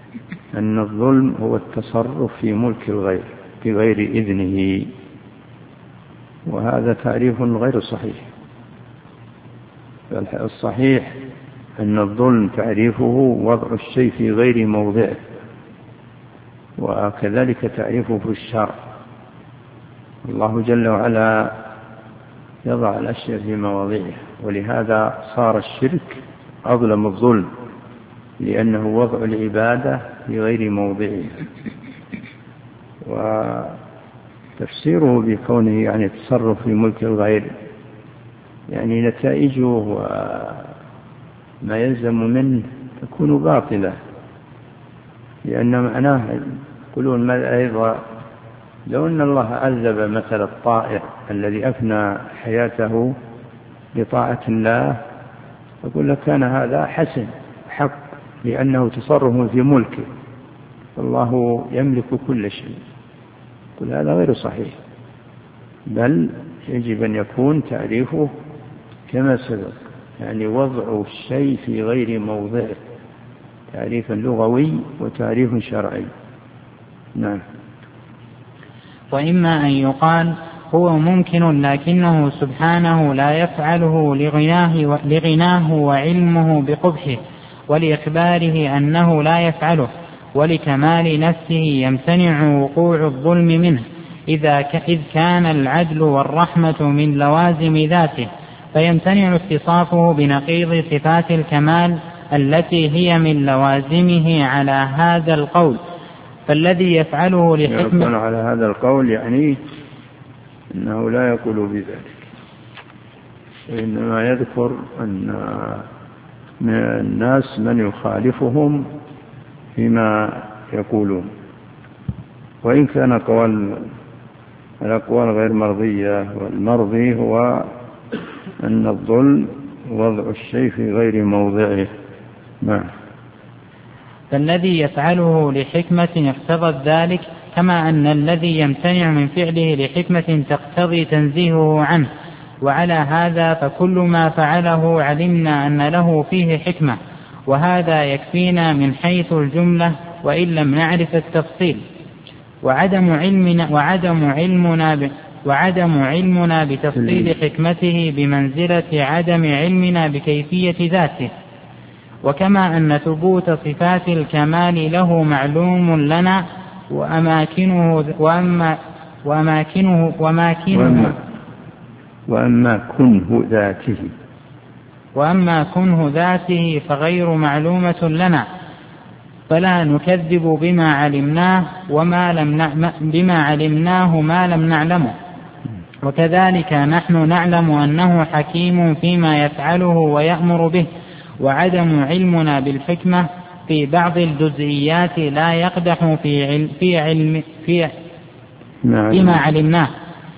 أن الظلم هو التصرف في ملك الغير بغير إذنه، وهذا تعريف غير صحيح. الصحيح أن الظلم تعريفه وضع الشيء في غير موضعه، وكذلك تعريفه في الشرع. الله جل وعلا يضع الأشياء في مواضعها، ولهذا صار الشرك أظلم الظلم، لأنه وضع العبادة في غير موضعها. وتفسيره بكونه يعني التصرف في ملك الغير، يعني نتائجه وما يلزم منه تكون باطلة، لأن معناه يقولون أيضا لو أن الله عذب مثل الطائر الذي أفنى حياته بطاعة الله، أقول لك كان هذا حسن حق، لأنه تصرف في ملكه، الله يملك كل شيء. قل هذا غير صحيح، بل يجب أن يكون تعريفه كما سبق، يعني وضع الشيء في غير موضعه، تعريف لغوي وتعريف شرعي. نعم. وإما أن يقال هو ممكن لكنه سبحانه لا يفعله لغناه, لغناه وعلمه بقبحه، ولإخباره أنه لا يفعله، ولكمال نفسه يمتنع وقوع الظلم منه، إذا إذ كان العدل والرحمة من لوازم ذاته، فيمتنع اتصافه بنقيض صفات الكمال التي هي من لوازمه على هذا القول. فالذي يفعله لحكمة على هذا القول يعني أنه لا يقول بذلك، وإنما يذكر أن من الناس من يخالفهم فيما يقولون، وإن كان قول الأقوال غير مرضية، والمرضي هو أن الظلم وضع الشيء في غير موضعه. نعم. فالذي يفعله لحكمة اقتضت ذلك، كما أن الذي يمتنع من فعله لحكمة تقتضي تنزيهه عنه. وعلى هذا فكل ما فعله علمنا أن له فيه حكمة، وهذا يكفينا من حيث الجملة وإن لم نعرف التفصيل. وعدم علمنا وعدم علمنا ب وعدم علمنا بتفصيل حكمته بمنزلة عدم علمنا بكيفية ذاته. وكما أن ثبوت صفات الكمال له معلوم لنا، وأماكنه وأما وأماكنه وأماكنه وأما كنه ذاته وأما كنه ذاته فغير معلومة لنا، فلا نكذب بما علمناه وما لم بما علمناه ما لم نعلمه. وكذلك نحن نعلم أنه حكيم فيما يفعله ويأمر به، وعدم علمنا بالحكمة في بعض الجزئيات لا يقدح في علم في علم في فيما علمناه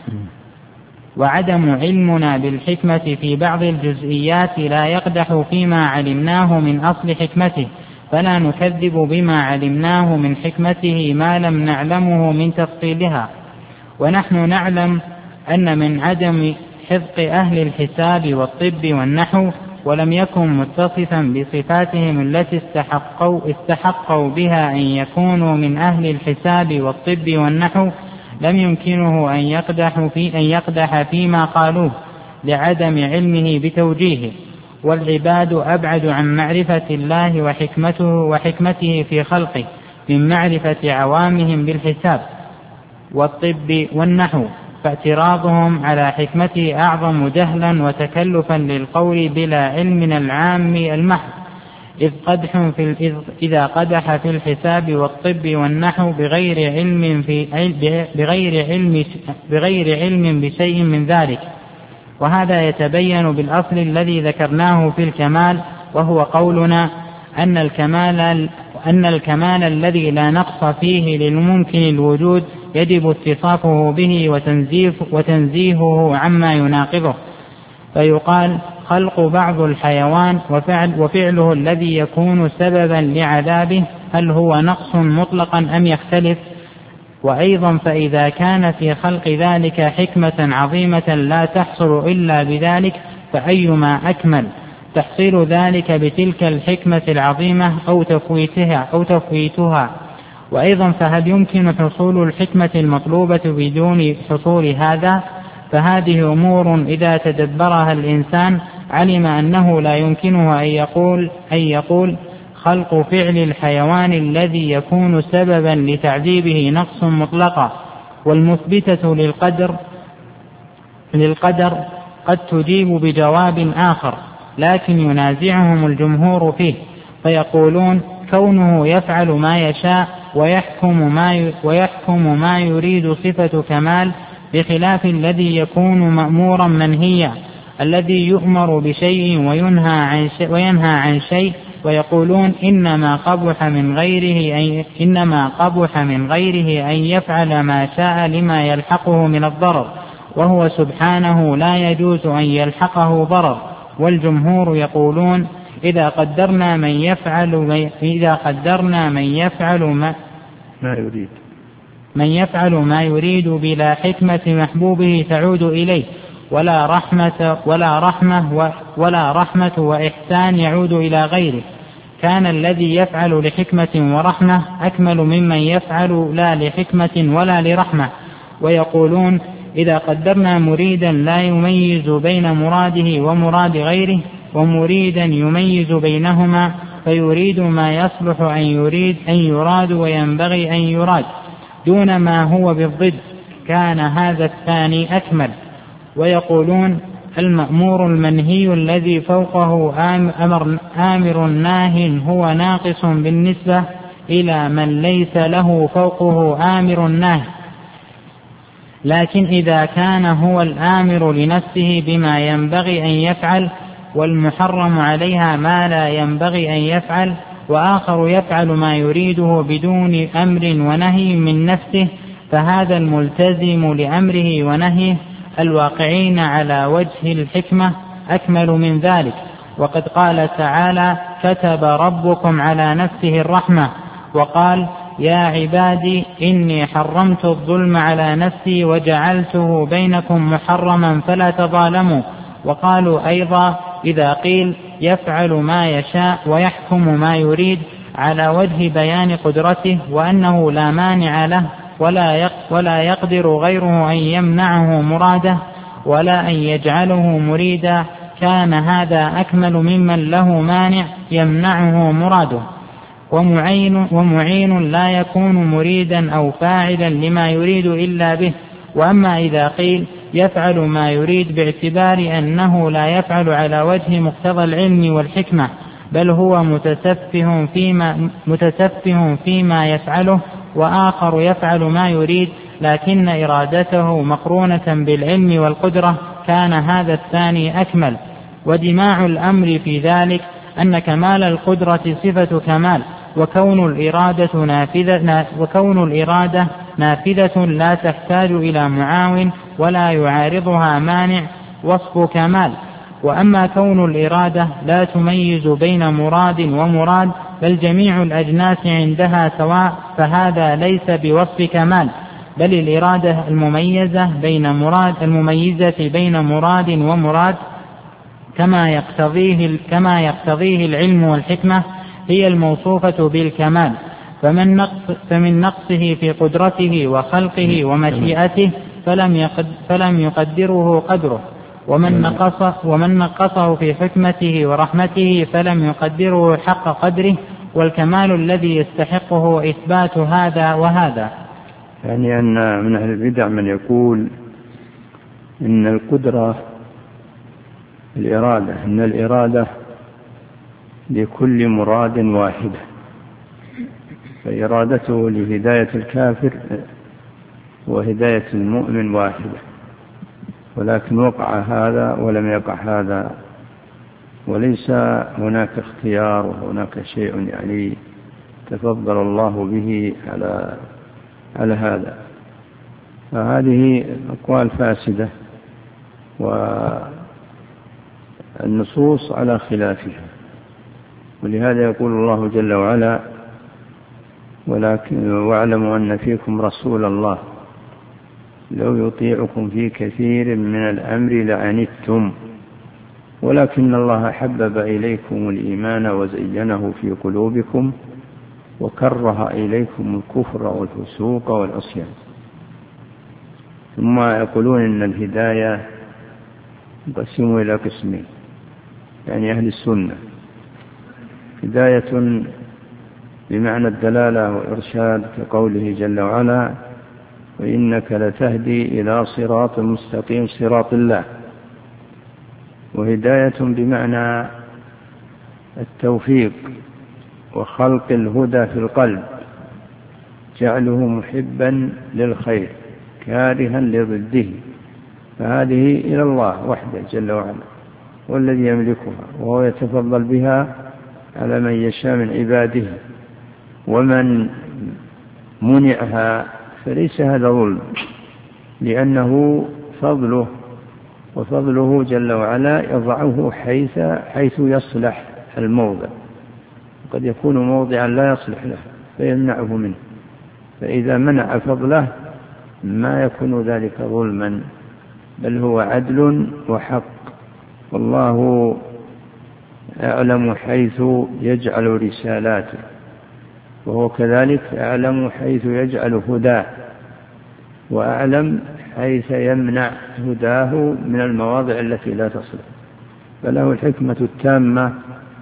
وعدم علمنا بالحكمة في بعض الجزئيات لا يقدح فيما علمناه من أصل حكمته، فلا نكذب بما علمناه من حكمته ما لم نعلمه من تفصيلها. ونحن نعلم أن من عدم حفظ أهل الحساب والطب والنحو، ولم يكن متصفا بصفاتهم التي استحقوا, استحقوا بها أن يكونوا من أهل الحساب والطب والنحو، لم يمكنه أن يقدح, في أن يقدح فيما قالوه لعدم علمه بتوجيهه. والعباد أبعد عن معرفة الله وحكمته, وحكمته في خلقه من معرفة عوامهم بالحساب والطب والنحو، فاعتراضهم على حكمته أعظم جهلا وتكلفا للقول بلا علم العام المحض، إذ قدح في إذا قدح في الحساب والطب والنحو بغير علم في بغير علم بغير علم بشيء من ذلك. وهذا يتبين بالأصل الذي ذكرناه في الكمال، وهو قولنا أن الكمال أن الكمال الذي لا نقص فيه للممكن الوجود يجب اتصافه به وتنزيهه عما يناقضه. فيقال خلق بعض الحيوان وفعل وفعله الذي يكون سببا لعذابه هل هو نقص مطلقا أم يختلف؟ وأيضا فإذا كان في خلق ذلك حكمة عظيمة لا تحصل إلا بذلك فأيما أكمل، تحصيل ذلك بتلك الحكمة العظيمة أو تفويتها أو تفويتها. وأيضا فهل يمكن حصول الحكمة المطلوبة بدون حصول هذا؟ فهذه أمور إذا تدبرها الإنسان علم أنه لا يمكنه أن يقول, أن يقول خلق فعل الحيوان الذي يكون سببا لتعذيبه نقص مطلقة. والمثبتة للقدر, للقدر قد تجيب بجواب آخر، لكن ينازعهم الجمهور فيه، فيقولون كونه يفعل ما يشاء ويحكم ما, ويحكم ما يريد صفة كمال، بخلاف الذي يكون مأمورا منهيا الذي يؤمر بشيء وينهى عن شيء, وينهى عن شيء ويقولون إنما قبح من غيره أن إنما قبح من غيره أن يفعل ما شاء لما يلحقه من الضرر، وهو سبحانه لا يجوز أن يلحقه ضرر. والجمهور يقولون إذا قدرنا من يفعل إذا قدرنا من يفعل ما, ما يريد من يفعل ما يريد بلا حكمة محبوبه تعود إليه، ولا رحمة ولا رحمة ولا رحمة وإحسان يعود إلى غيره، كان الذي يفعل لحكمة ورحمة أكمل ممن يفعل لا لحكمة ولا لرحمة. ويقولون إذا قدرنا مريدا لا يميز بين مراده ومراد غيره، ومريدا يميز بينهما، فيريد ما يصلح أن يريد أن يراد وينبغي أن يراد دون ما هو بالضد، كان هذا الثاني أكمل. ويقولون المأمور المنهي الذي فوقه آمر, آمر ناه هو ناقص بالنسبة إلى من ليس له فوقه آمر ناه، لكن إذا كان هو الآمر لنفسه بما ينبغي أن يفعل، والمحرم عليها ما لا ينبغي أن يفعل، وآخر يفعل ما يريده بدون أمر ونهي من نفسه، فهذا الملتزم لأمره ونهيه الواقعين على وجه الحكمة أكمل من ذلك. وقد قال تعالى كتب ربكم على نفسه الرحمة، وقال يا عبادي إني حرمت الظلم على نفسي وجعلته بينكم محرما فلا تظالموا. وقالوا أيضا إذا قيل يفعل ما يشاء ويحكم ما يريد على وجه بيان قدرته وأنه لا مانع له ولا يقدر غيره أن يمنعه مراده ولا أن يجعله مريدا، كان هذا أكمل ممن له مانع يمنعه مراده. ومعين, ومعين لا يكون مريدا أو فاعلا لما يريد إلا به. وأما إذا قيل يفعل ما يريد باعتبار أنه لا يفعل على وجه مقتضى العلم والحكمة، بل هو متسفه فيما, متسفه فيما يفعله، وآخر يفعل ما يريد لكن إرادته مقرونة بالعلم والقدرة، كان هذا الثاني أكمل. ودماع الأمر في ذلك أن كمال القدرة صفة كمال، وكون الإرادة نافذة, وكون الإرادة نافذة لا تحتاج إلى معاون ولا يعارضها مانع وصف كمال. وأما كون الإرادة لا تميز بين مراد ومراد بل جميع الأجناس عندها سواء، فهذا ليس بوصف كمال، بل الإرادة المميزة بين مراد المميزة بين مراد ومراد كما يقتضيه كما يقتضيه العلم والحكمة هي الموصوفة بالكمال. فمن نقص فمن نقصه في قدرته وخلقه ومشيئته فلم يقد فلم يقدره قدره، ومن نقصه ومن نقصه في حكمته ورحمته فلم يقدره حق قدره، والكمال الذي يستحقه إثبات هذا وهذا. يعني أن من أهل البدع من يقول إن القدرة الإرادة إن الإرادة لكل مراد واحدة، فإرادته لهداية الكافر وهداية المؤمن واحدة، ولكن وقع هذا ولم يقع هذا، وليس هناك اختيار وهناك شيء يعني تفضل الله به على على هذا. فهذه أقوال فاسدة والنصوص على خلافها، ولهذا يقول الله جل وعلا ولكن واعلموا أن فيكم رسول الله لو يطيعكم في كثير من الأمر لعنتم ولكن الله حبب إليكم الإيمان وزينه في قلوبكم وكره إليكم الكفر والفسوق والعصيان. ثم يقولون إن الهداية تقسم إلى قسمين، يعني أهل السنة هداية بمعنى الدلالة والإرشاد كقوله جل وعلا: وإنك لتهدي إلى صراط مستقيم صراط الله. وهداية بمعنى التوفيق وخلق الهدى في القلب، جعله محبا للخير كارها لضده، فهذه إلى الله وحده جل وعلا والذي يملكها، وهو يتفضل بها على من يشاء من عباده. ومن منعها فليس هذا ظلم، لأنه فضله، وفضله جل وعلا يضعه حيث, حيث يصلح الموضع، قد يكون موضعا لا يصلح له فيمنعه منه، فإذا منع فضله ما يكون ذلك ظلما، بل هو عدل وحق. والله أعلم حيث يجعل رسالاته، وهو كذلك أعلم حيث يجعل هداه، وأعلم حيث يمنع هداه من المواضع التي لا تصلح، فله الحكمة التامة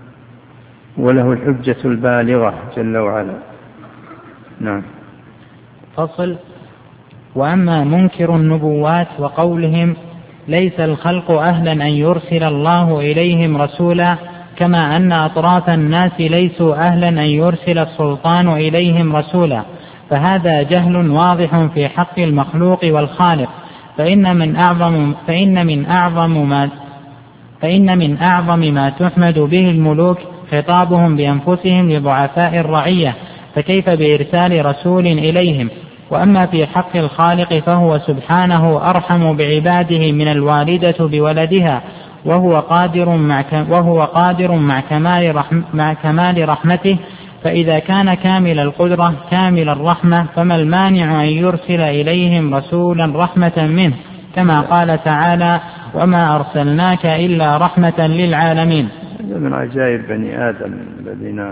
وله الحجة البالغة جل وعلا. نعم. فصل. وأما منكر النبوات وقولهم ليس الخلق أهلا أن يرسل الله إليهم رسولا، كما أن أطراف الناس ليسوا أهلا أن يرسل السلطان إليهم رسولا، فهذا جهل واضح في حق المخلوق والخالق. فإن من أعظم فإن من أعظم ما فإن من أعظم ما تحمد به الملوك خطابهم بأنفسهم لضعفاء الرعية، فكيف بإرسال رسول إليهم؟ وأما في حق الخالق فهو سبحانه أرحم بعباده من الوالدة بولدها، وهو قادر مع وهو قادر مع كمال رحم مع كمال رحمته. فإذا كان كامل القدرة كامل الرحمة، فما المانع أن يرسل إليهم رسولا رحمة منه، كما قال تعالى: وما أرسلناك إلا رحمة للعالمين. هذا من عجائب بني آدم الذين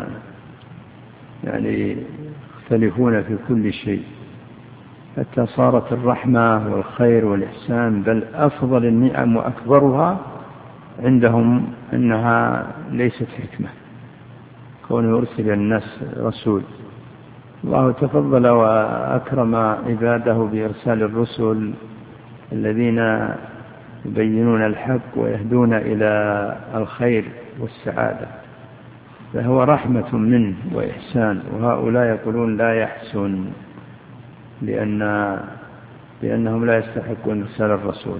يعني يختلفون في كل شيء، حتى صارت الرحمة والخير والإحسان بل أفضل النعم وأكبرها عندهم أنها ليست حكمة كونه يرسل الناس رسول. الله تفضل وأكرم عباده بإرسال الرسل الذين يبينون الحق ويهدون إلى الخير والسعادة، فهو رحمة منه وإحسان. وهؤلاء يقولون لا يحسن لأن لأنهم لا يستحقون إرسال الرسول،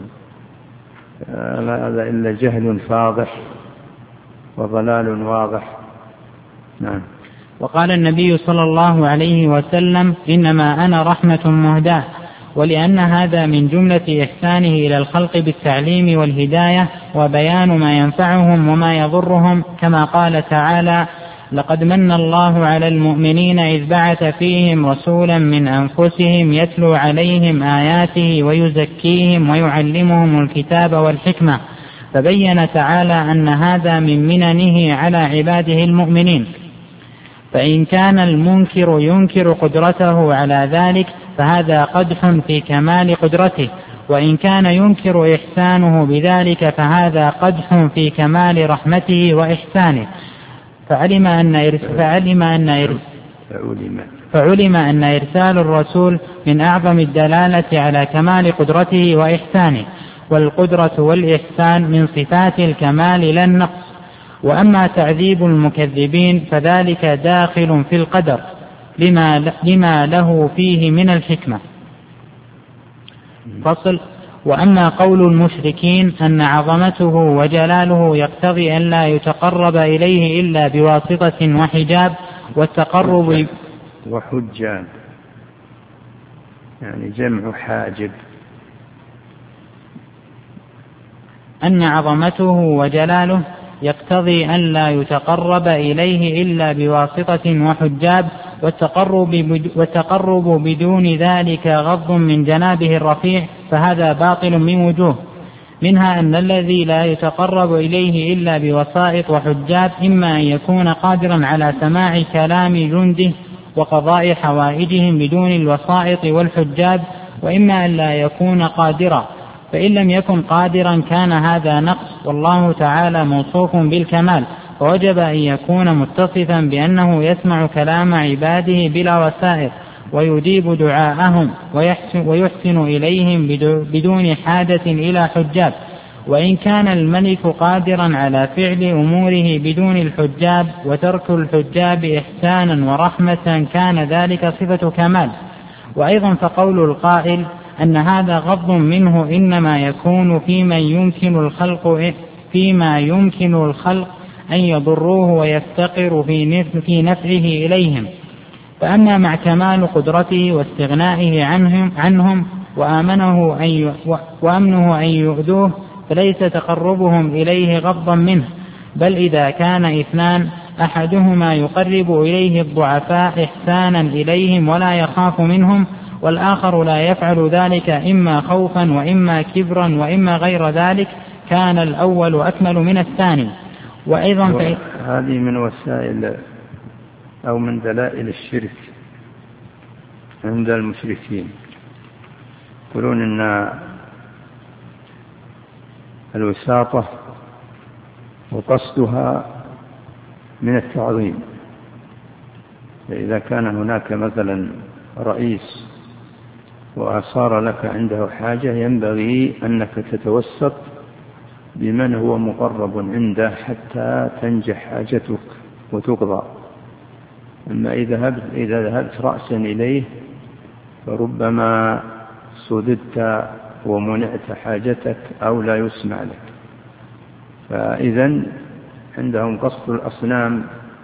هذا إلا جهل فاضح وضلال واضح. نعم. وقال النبي صلى الله عليه وسلم: إنما أنا رحمة مهداة. ولأن هذا من جملة إحسانه إلى الخلق بالتعليم والهداية وبيان ما ينفعهم وما يضرهم، كما قال تعالى: لقد من الله على المؤمنين إذ بعث فيهم رسولا من أنفسهم يتلو عليهم آياته ويزكيهم ويعلمهم الكتاب والحكمة. فبين تعالى أن هذا من مننه على عباده المؤمنين. فإن كان المنكر ينكر قدرته على ذلك فهذا قدح في كمال قدرته، وإن كان ينكر إحسانه بذلك فهذا قدح في كمال رحمته وإحسانه. فعلم أن فعلم أن فعلم أن إرسال الرسول من أعظم الدلالة على كمال قدرته وإحسانه، والقدرة والإحسان من صفات الكمال لا النقص. وأما تعذيب المكذبين فذلك داخل في القدر لما, لما له فيه من الحكمة. فصل. وأما قول المشركين أن عظمته وجلاله يقتضي أن لا يتقرب إليه إلا بواسطة وحجاب والتقرب وحجاب، يعني جمع حاجب. أن عظمته وجلاله يقتضي أن لا يتقرب إليه إلا بواسطة وحجاب، والتقرب, والتقرب بدون ذلك غض من جنابه الرفيع، فهذا باطل من وجوه. منها أن الذي لا يتقرب إليه إلا بوسائط وحجاب إما أن يكون قادرا على سماع كلام جنده وقضاء حوائجهم بدون الوسائط والحجاب، وإما أن لا يكون قادرا، فإن لم يكن قادرا كان هذا نقص، والله تعالى موصوف بالكمال، فوجب أن يكون متصفا بأنه يسمع كلام عباده بلا وسائط ويجيب دعاءهم ويحسن, ويحسن إليهم بدون حاجة إلى حجاب. وإن كان الملك قادرا على فعل أموره بدون الحجاب وترك الحجاب إحسانا ورحمة كان ذلك صفة كمال. وأيضا فقول القائل أن هذا غض منه إنما يكون فيما يمكن الخلق فيما يمكن الخلق أن يضروه ويفتقر في نفعه إليهم. فأما مع كمال قدرته واستغنائه عنهم, عنهم وآمنه أن وأمنه أن يؤذوه فليس تقربهم إليه غضا منه، بل إذا كان اثنان أحدهما يقرب إليه الضعفاء إحسانا إليهم ولا يخاف منهم، والآخر لا يفعل ذلك إما خوفا وإما كبرا وإما غير ذلك، كان الأول أكمل من الثاني. وأيضا هذه من وسائل أو من دلائل الشرك عند المشركين، يقولون إن الوساطة وقصدها من التعظيم. فإذا كان هناك مثلا رئيس وأصار لك عنده حاجة ينبغي أنك تتوسط بمن هو مقرب عنده حتى تنجح حاجتك وتقضى. أما إذا ذهبت, إذا ذهبت رأسا إليه فربما صددت ومنعت حاجتك أو لا يسمع لك. فإذا عندهم قصد الأصنام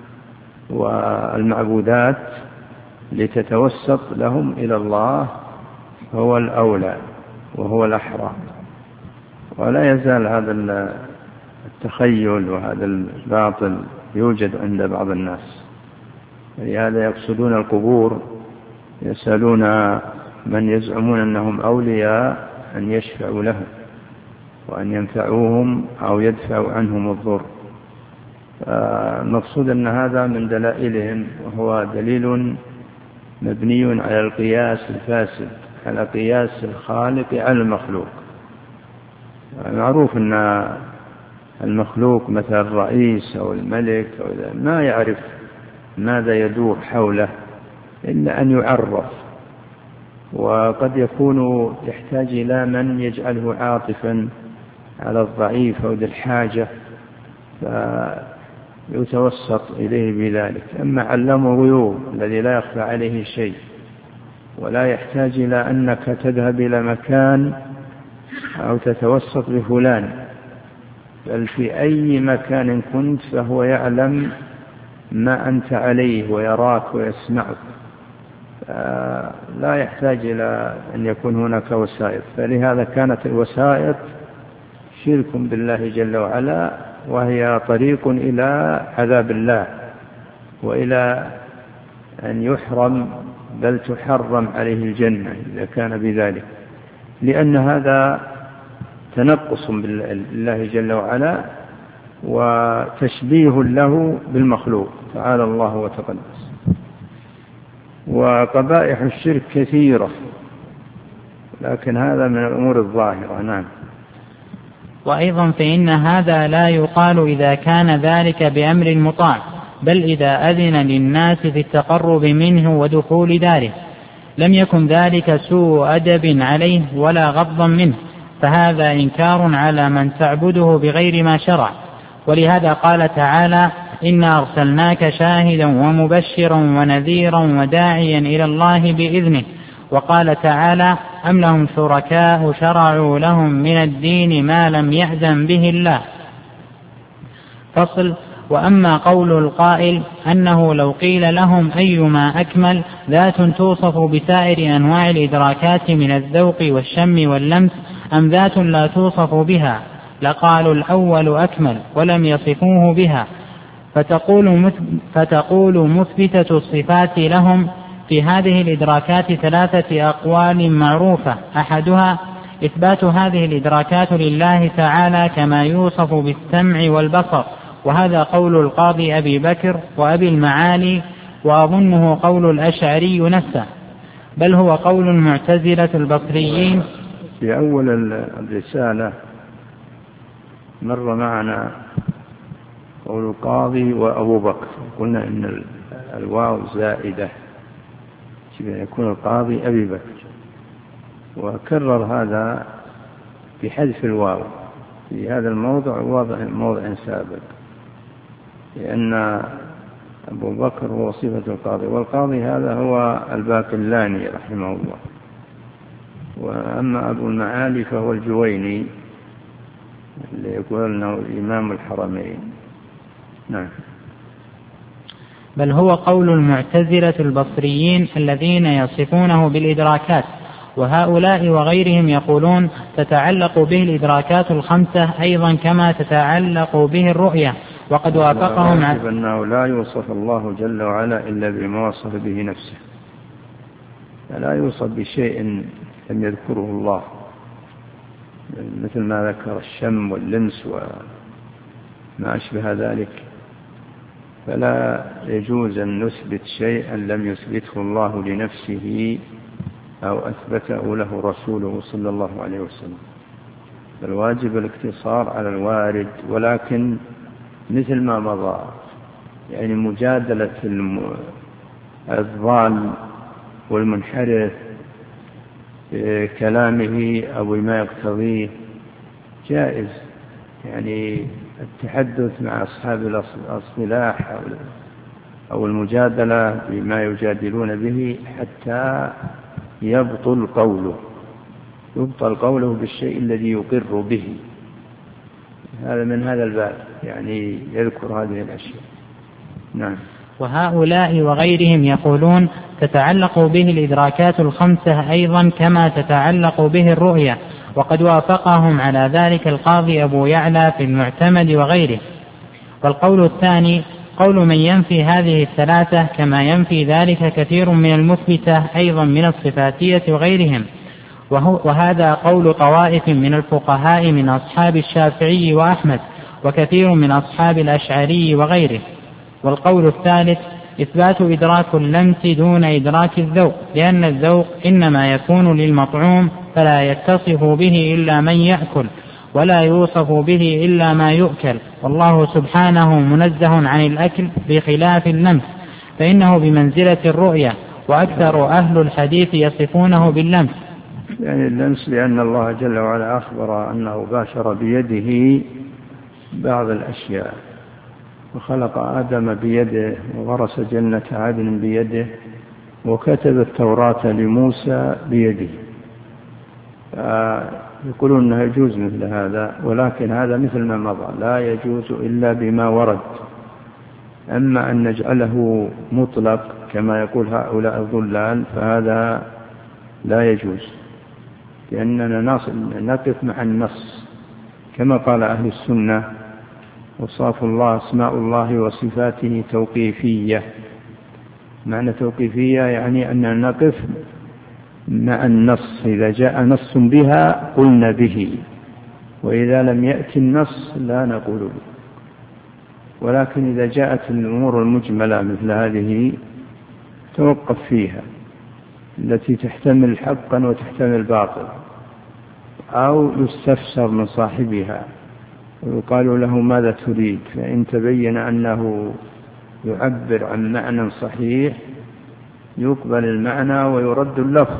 والمعبودات لتتوسط لهم إلى الله هو الأولى وهو الأحرى. ولا يزال هذا التخيل وهذا الباطل يوجد عند بعض الناس، لهذا يقصدون القبور، يسألون من يزعمون أنهم أولياء أن يشفعوا لهم وأن ينفعوهم أو يدفعوا عنهم الضر. المقصود أن هذا من دلائلهم، وهو دليل مبني على القياس الفاسد، على قياس الخالق على المخلوق. معروف أن المخلوق مثل الرئيس أو الملك أو ما يعرف ماذا يدور حوله إلا أن يعرف، وقد يكون يحتاج إلى من يجعله عاطفا على الضعيف أو ذي الحاجة فيتوسط إليه بذلك. أما علم الغيوب الذي لا يخفى عليه شيء ولا يحتاج إلى أنك تذهب إلى مكان أو تتوسط بفلان، بل في أي مكان كنت فهو يعلم ما أنت عليه ويراك ويسمعك، لا يحتاج إلى أن يكون هناك وسائط. فلهذا كانت الوسائط شرك بالله جل وعلا، وهي طريق إلى عذاب الله وإلى أن يحرم بل تحرم عليه الجنة إذا كان بذلك، لأن هذا تنقص بالله جل وعلا وتشبيه له بالمخلوق تعالى الله وتقدس. وقبائح الشرك كثيرة، لكن هذا من الأمور الظاهرة. نعم. وأيضا فإن هذا لا يقال إذا كان ذلك بأمر مطاع، بل إذا أذن للناس في التقرب منه ودخول داره، لم يكن ذلك سوء أدب عليه ولا غضا منه، فهذا إنكار على من تعبده بغير ما شرع. ولهذا قال تعالى: إنا أرسلناك شاهدا ومبشرا ونذيرا وداعيا إلى الله بإذنه. وقال تعالى: أم لهم شركاء شرعوا لهم من الدين ما لم يأذن به الله. فصل. وأما قول القائل أنه لو قيل لهم أيما أكمل ذات توصف بسائر أنواع الإدراكات من الذوق والشم واللمس أم ذات لا توصف بها، لقالوا الأول أكمل ولم يصفوه بها. فتقول, فتقول مثبتة الصفات لهم في هذه الإدراكات ثلاثة أقوال معروفة: أحدها إثبات هذه الإدراكات لله تعالى كما يوصف بالسمع والبصر، وهذا قول القاضي أبي بكر وأبي المعالي، وأظنه قول الأشعري نفسه، بل هو قول المعتزلة البصريين. في أول الرسالة مر معنا قول القاضي وأبو بكر، قلنا إن الواو زائدة يكون القاضي أبي بكر، وكرر هذا بحذف الواو في هذا الموضع وضع موضع سابق، لأن أبو بكر هو صفة القاضي، والقاضي هذا هو الباقلاني رحمه الله، وأما أبو المعالي فهو الجويني اللي يقول أنه إمام الحرمين. نعم. بل هو قول المعتزلة البصريين الذين يصفونه بالإدراكات، وهؤلاء وغيرهم يقولون تتعلق به الإدراكات الخمسة أيضا كما تتعلق به الرؤية، وقد وافقهم على أنه لا يوصف الله جل وعلا إلا بما وصف به نفسه، لا يوصف بشيء لم يذكره الله، مثل ما ذكر الشم واللمس وما أشبه ذلك، فلا يجوز أن نثبت شيئا لم يثبته الله لنفسه أو أثبته له رسوله صلى الله عليه وسلم. فالواجب الاقتصار على الوارد، ولكن مثل ما مضى، يعني مجادلة الضال والمنحرف كلامه أو ما يقتضيه جائز، يعني التحدث مع أصحاب الاصطلاح أو المجادلة بما يجادلون به حتى يبطل قوله يبطل قوله بالشيء الذي يقر به، هذا من هذا الباب، يعني يذكر هذه الأشياء. نعم. وهؤلاء وغيرهم يقولون تتعلق به الإدراكات الخمسة أيضا كما تتعلق به الرؤية، وقد وافقهم على ذلك القاضي أبو يعلى في المعتمد وغيره. والقول الثاني قول من ينفي هذه الثلاثة كما ينفي ذلك كثير من المثبتة أيضا من الصفاتية وغيرهم، وهذا قول طوائف من الفقهاء من أصحاب الشافعي وأحمد وكثير من أصحاب الأشعري وغيره. والقول الثالث إثبات إدراك اللمس دون إدراك الذوق، لأن الذوق إنما يكون للمطعوم فلا يتصف به إلا من يأكل، ولا يوصف به إلا ما يؤكل، والله سبحانه منزه عن الأكل بخلاف اللمس فإنه بمنزلة الرؤية، وأكثر أهل الحديث يصفونه باللمس. يعني اللمس لأن الله جل وعلا أخبر أنه باشر بيده بعض الأشياء، وخلق آدم بيده، وغرس جنة عدن بيده، وكتب التوراة لموسى بيده، يقولون أنه يجوز مثل هذا، ولكن هذا مثل ما مضى لا يجوز إلا بما ورد. أما أن نجعله مطلق كما يقول هؤلاء الضلال فهذا لا يجوز، لأننا نقف مع النص كما قال أهل السنة: وصاف الله أسماء الله وصفاته توقيفية. معنى توقيفية يعني أننا نقف مع النص، إذا جاء نص بها قلنا به، وإذا لم يأتي النص لا نقول به. ولكن إذا جاءت الأمور المجملة مثل هذه توقف فيها، التي تحتمل حقا وتحتمل باطل، أو يستفسر من صاحبها ويقال له ماذا تريد، فإن تبين أنه يعبر عن معنى صحيح يقبل المعنى ويرد اللفظ،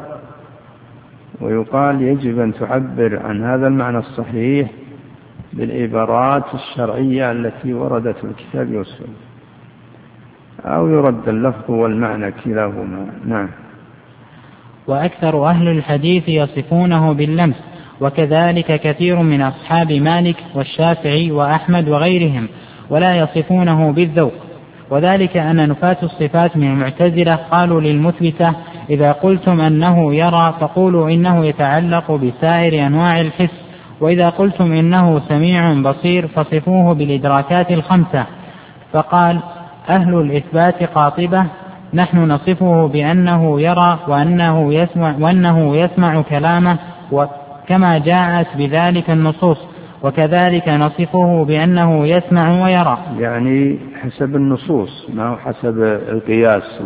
ويقال يجب أن تعبر عن هذا المعنى الصحيح بالعبارات الشرعية التي وردت في الكتاب والسنة، أو يرد اللفظ والمعنى كلاهما. نعم. وأكثر أهل الحديث يصفونه باللمس، وكذلك كثير من أصحاب مالك والشافعي وأحمد وغيرهم، ولا يصفونه بالذوق. وذلك أن نفاة الصفات من المعتزلة قالوا للمثبتة: إذا قلتم أنه يرى فقولوا إنه يتعلق بسائر أنواع الحس، وإذا قلتم إنه سميع بصير فصفوه بالإدراكات الخمسة. فقال أهل الإثبات قاطبة: نحن نصفه بأنه يرى وأنه يسمع, وأنه يسمع كلامه كما جاءت بذلك النصوص، وكذلك نصفه بأنه يسمع ويرى. يعني حسب النصوص، ما هو حسب القياس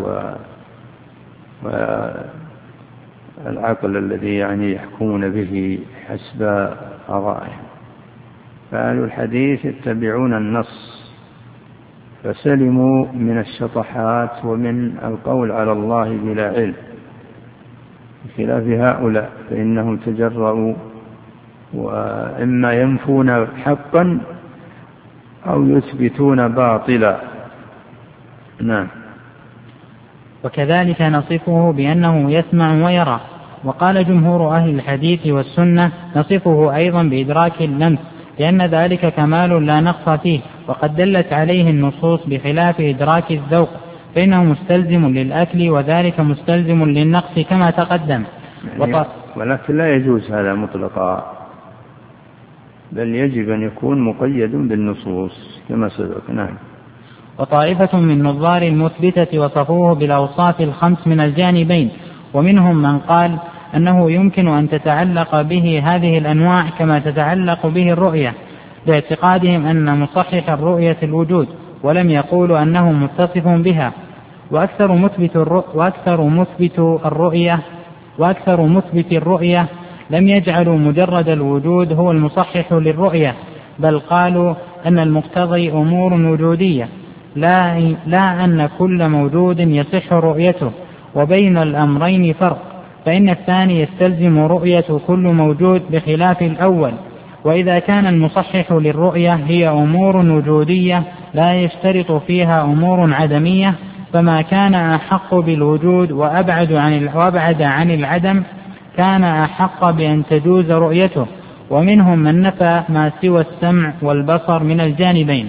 والعقل الذي يعني يحكمون به حسب آرائهم. فأهل الحديث يتبعون النص فسلموا من الشطحات ومن القول على الله بلا علم، بخلاف هؤلاء فإنهم تجرؤوا وإما ينفون حقا أو يثبتون باطلا. نعم. وكذلك نصفه بأنه يسمع ويرى. وقال جمهور أهل الحديث والسنة نصفه أيضا بإدراك اللمس، لأن ذلك كمال لا نقص فيه، وقد دلت عليه النصوص بخلاف إدراك الذوق، فإنه مستلزم للأكل وذلك مستلزم للنقص كما تقدم. يعني ولكن لا يجوز هذا مطلقا، بل يجب أن يكون مقيد بالنصوص كما سبق. نعم. وطائفة من نظار المثبتة وصفوه بالأوصاف الخمس من الجانبين، ومنهم من قال أنه يمكن أن تتعلق به هذه الأنواع كما تتعلق به الرؤية، باعتقادهم أن مصحح الرؤية الوجود، ولم يقولوا أنه متصف بها. وأكثر مثبت وأكثر مثبت الرؤية وأكثر مثبت الرؤية لم يجعلوا مجرد الوجود هو المصحح للرؤية، بل قالوا أن المقتضي أمور وجودية، لا, لا أن كل موجود يصح رؤيته. وبين الأمرين فرق، فإن الثاني يستلزم رؤية كل موجود بخلاف الأول. وإذا كان المصحح للرؤية هي أمور وجودية لا يشترط فيها أمور عدمية، فما كان أحق بالوجود وأبعد عن وأبعد عن العدم كان أحق بأن تجوز رؤيته. ومنهم من نفى ما سوى السمع والبصر من الجانبين.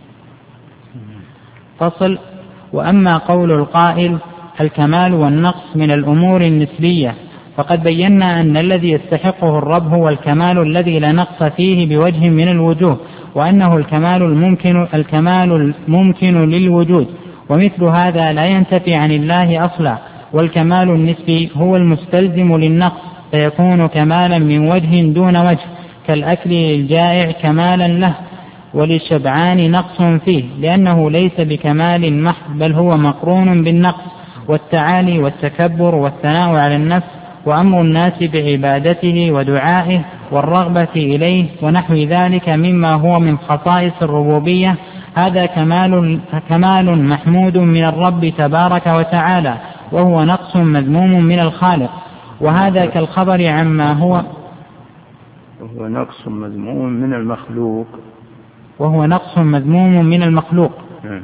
فصل. وأما قول القائل الكمال والنقص من الأمور النسبية، فقد بينا أن الذي يستحقه الرب هو الكمال الذي لا نقص فيه بوجه من الوجوه، وأنه الكمال الممكن, الكمال الممكن للوجود، ومثل هذا لا ينتفي عن الله أصلا. والكمال النسبي هو المستلزم للنقص، فيكون كمالا من وجه دون وجه، كالأكل للجائع كمالا له، وللشبعان نقص فيه، لأنه ليس بكمال محض بل هو مقرون بالنقص. والتعالي والتكبر والثناء على النفس وأمر الناس بعبادته ودعائه والرغبة إليه ونحو ذلك مما هو من خصائص الربوبية، هذا كمال, كمال محمود من الرب تبارك وتعالى، وهو نقص مذموم من الخالق. وهذا كالخبر عما هو وهو نقص مذموم من المخلوق وهو نقص مذموم من المخلوق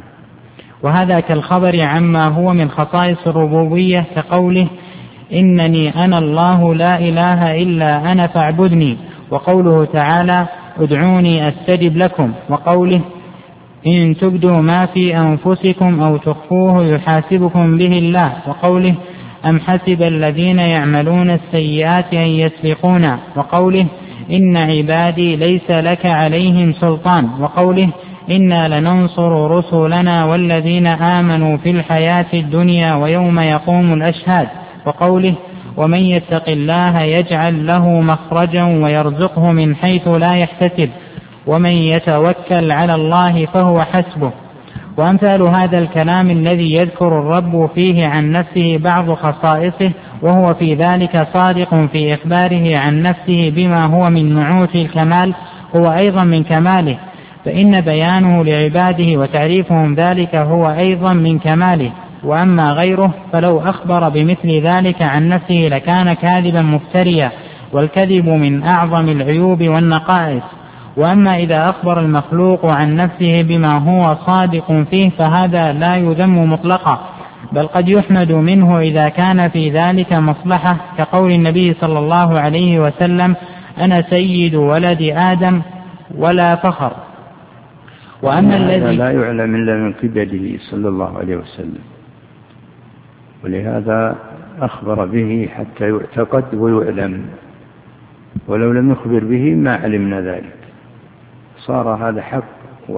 وهذا كالخبر عما هو من خصائص الربوبية، كقوله إنني أنا الله لا إله إلا أنا فاعبدني، وقوله تعالى ادعوني أستجب لكم، وقوله إن تبدوا ما في أنفسكم أو تخفوه يحاسبكم به الله، وقوله أم حسب الذين يعملون السيئات أن يسبقونا، وقوله إن عبادي ليس لك عليهم سلطان، وقوله إنا لننصر رسلنا والذين آمنوا في الحياة الدنيا ويوم يقوم الأشهاد، وقوله ومن يتق الله يجعل له مخرجا ويرزقه من حيث لا يحتسب ومن يتوكل على الله فهو حسبه. وأمثال هذا الكلام الذي يذكر الرب فيه عن نفسه بعض خصائصه وهو في ذلك صادق في إخباره عن نفسه بما هو من نعوت الكمال هو أيضا من كماله، فإن بيانه لعباده وتعريفهم ذلك هو أيضا من كماله. وأما غيره فلو أخبر بمثل ذلك عن نفسه لكان كاذبا مفتريا، والكذب من أعظم العيوب والنقائص. وأما إذا أخبر المخلوق عن نفسه بما هو صادق فيه فهذا لا يذم مطلقا، بل قد يحمد منه إذا كان في ذلك مصلحة، كقول النبي صلى الله عليه وسلم أنا سيد ولد آدم ولا فخر. وأما الذي لا يعلم إلا من قبله صلى الله عليه وسلم، ولهذا أخبر به حتى يعتقد ويعلم، ولو لم يخبر به ما علمنا ذلك، صار هذا حق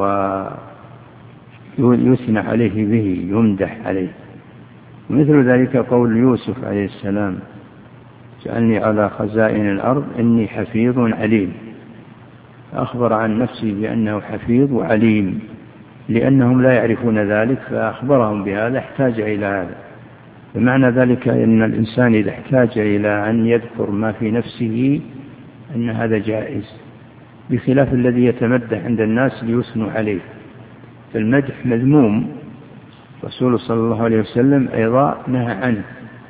ويثنى عليه به، يمدح عليه. مثل ذلك قول يوسف عليه السلام جعلني على خزائن الأرض إني حفيظ عليم. أخبر عن نفسه بأنه حفيظ وعليم، لأنهم لا يعرفون ذلك فأخبرهم بهذا، احتاج إلى هذا. بمعنى ذلك أن الإنسان إذا احتاج إلى أن يذكر ما في نفسه أن هذا جائز، بخلاف الذي يتمدح عند الناس ليثنوا عليه. فالمدح مذموم، رسول صلى الله عليه وسلم أيضا نهى عنه،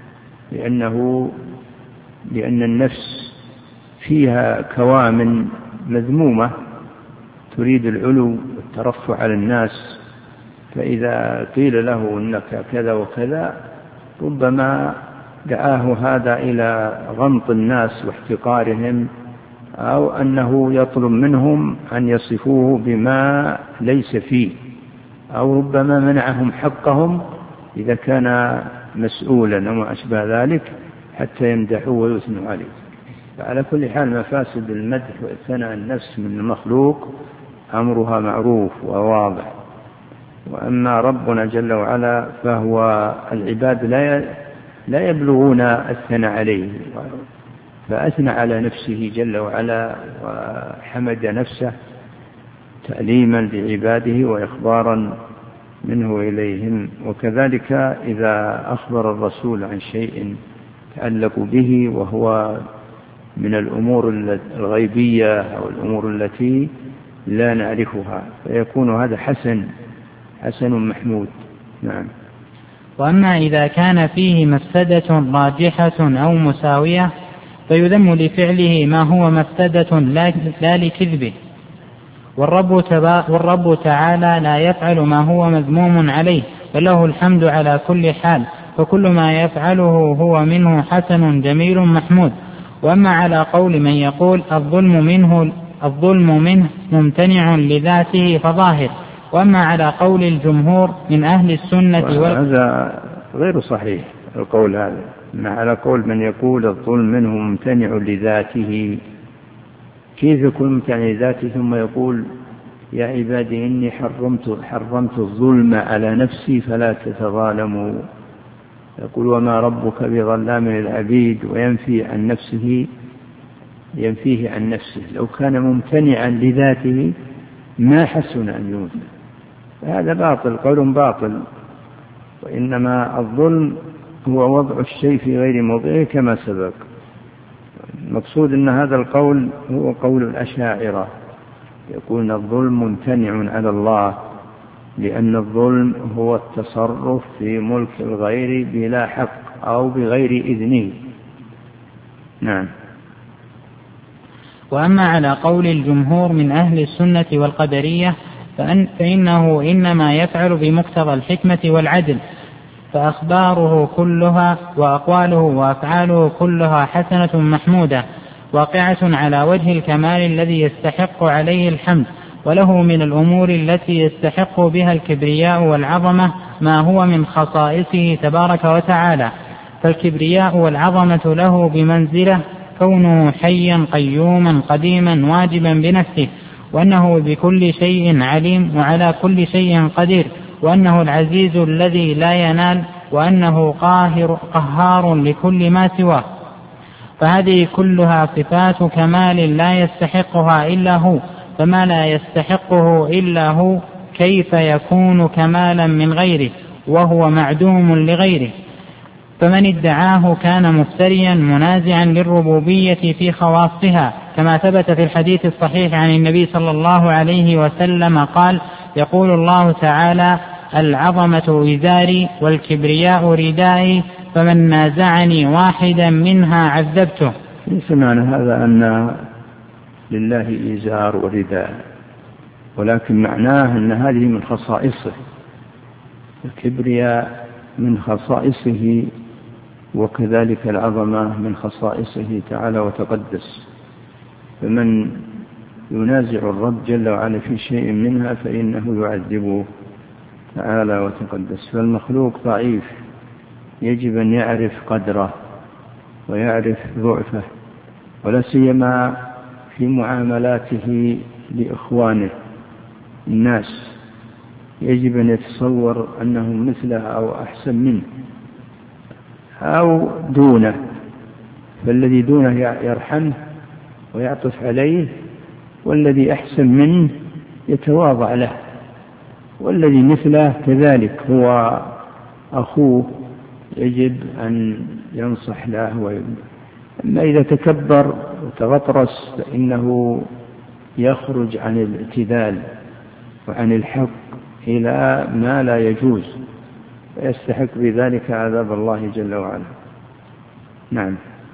لأنه لأن النفس فيها كوامن مذمومة تريد العلو والترفع على الناس، فإذا قيل له إنك كذا وكذا ربما دعاه هذا إلى غمط الناس واحتقارهم، أو أنه يطلب منهم أن يصفوه بما ليس فيه، أو ربما منعهم حقهم إذا كان مسؤولا وما أشبه ذلك حتى يمدحوه ويثنوا عليه. فعلى كل حال مفاسد المدح وثناء النفس من المخلوق أمرها معروف وواضح. وأما ربنا جل وعلا فهو العباد لا لا يبلغون الثناء عليه، فأثنى على نفسه جل وعلا وحمد نفسه تأليما لعباده وإخبارا منه إليهم. وكذلك إذا أخبر الرسول عن شيء يتعلق به وهو من الأمور الغيبية أو الأمور التي لا نعرفها فيكون هذا حسن حسن محمود. نعم. وأما إذا كان فيه مفسدة راجحة أو مساوية فيذم لفعله ما هو مفسدة لا لكذبه، والرب, والرب تعالى لا يفعل ما هو مذموم عليه، فله الحمد على كل حال، فكل ما يفعله هو منه حسن جميل محمود. وأما على قول من يقول الظلم منه, الظلم منه ممتنع لذاته فظاهر. وأما على قول الجمهور من أهل السنة وال... هذا غير صحيح القول هذا. على قول من يقول الظلم منه ممتنع لذاته، كيف يكون ممتنع لذاته ثم يقول يا عبادي إني حرمت, حرمت الظلم على نفسي فلا تتظالموا؟ يقول وما ربك بظلام للعبيد، وينفي عن نفسه ينفيه عن نفسه. لو كان ممتنعا لذاته ما حسن أن ينفي. هذا باطل، قول باطل. وإنما الظلم هو وضع الشيء في غير موضعه كما سبق. المقصود أن هذا القول هو قول الأشاعرة، يقول الظلم ممتنع على الله، لأن الظلم هو التصرف في ملك الغير بلا حق أو بغير إذنه. نعم. وأما على قول الجمهور من أهل السنة والقدرية فأن فإنه إنما يفعل بمقتضى الحكمة والعدل، فأخباره كلها وأقواله وأفعاله كلها حسنة محمودة واقعة على وجه الكمال الذي يستحق عليه الحمد. وله من الأمور التي يستحق بها الكبرياء والعظمة ما هو من خصائصه تبارك وتعالى، فالكبرياء والعظمة له بمنزلة كونه حيا قيوما قديما واجبا بنفسه، وأنه بكل شيء عليم وعلى كل شيء قدير، وأنه العزيز الذي لا ينال، وأنه قاهر قهار لكل ما سواه. فهذه كلها صفات كمال لا يستحقها إلا هو، فما لا يستحقه إلا هو كيف يكون كمالا من غيره وهو معدوم لغيره؟ فمن ادعاه كان مفتريا منازعا للربوبية في خواصها، كما ثبت في الحديث الصحيح عن النبي صلى الله عليه وسلم قال يقول الله تعالى العظمة إزاري والكبرياء ردائي، فمن نازعني واحدا منها عذبته. ليس معنى هذا أن لله إزار ورداء، ولكن معناه أن هذه من خصائصه، الكبرياء من خصائصه، وكذلك العظمة من خصائصه تعالى وتقدس. فمن ينازع الرب جل وعلا في شيء منها فإنه يعذبه تعالى وتقدس. فالمخلوق ضعيف، يجب أن يعرف قدره ويعرف ضعفه، ولا سيما في معاملاته لإخوانه الناس، يجب أن يتصور أنهم مثله أو أحسن منه أو دونه، فالذي دونه يرحمه ويعطف عليه، والذي أحسن منه يتواضع له، والذي مثله كذلك هو أخوه يجب أن ينصح له. أما إذا تكبر وتغطرس فإنه يخرج عن الاعتدال وعن الحق إلى ما لا يجوز، فيستحق بذلك عذاب الله جل وعلا. نعم.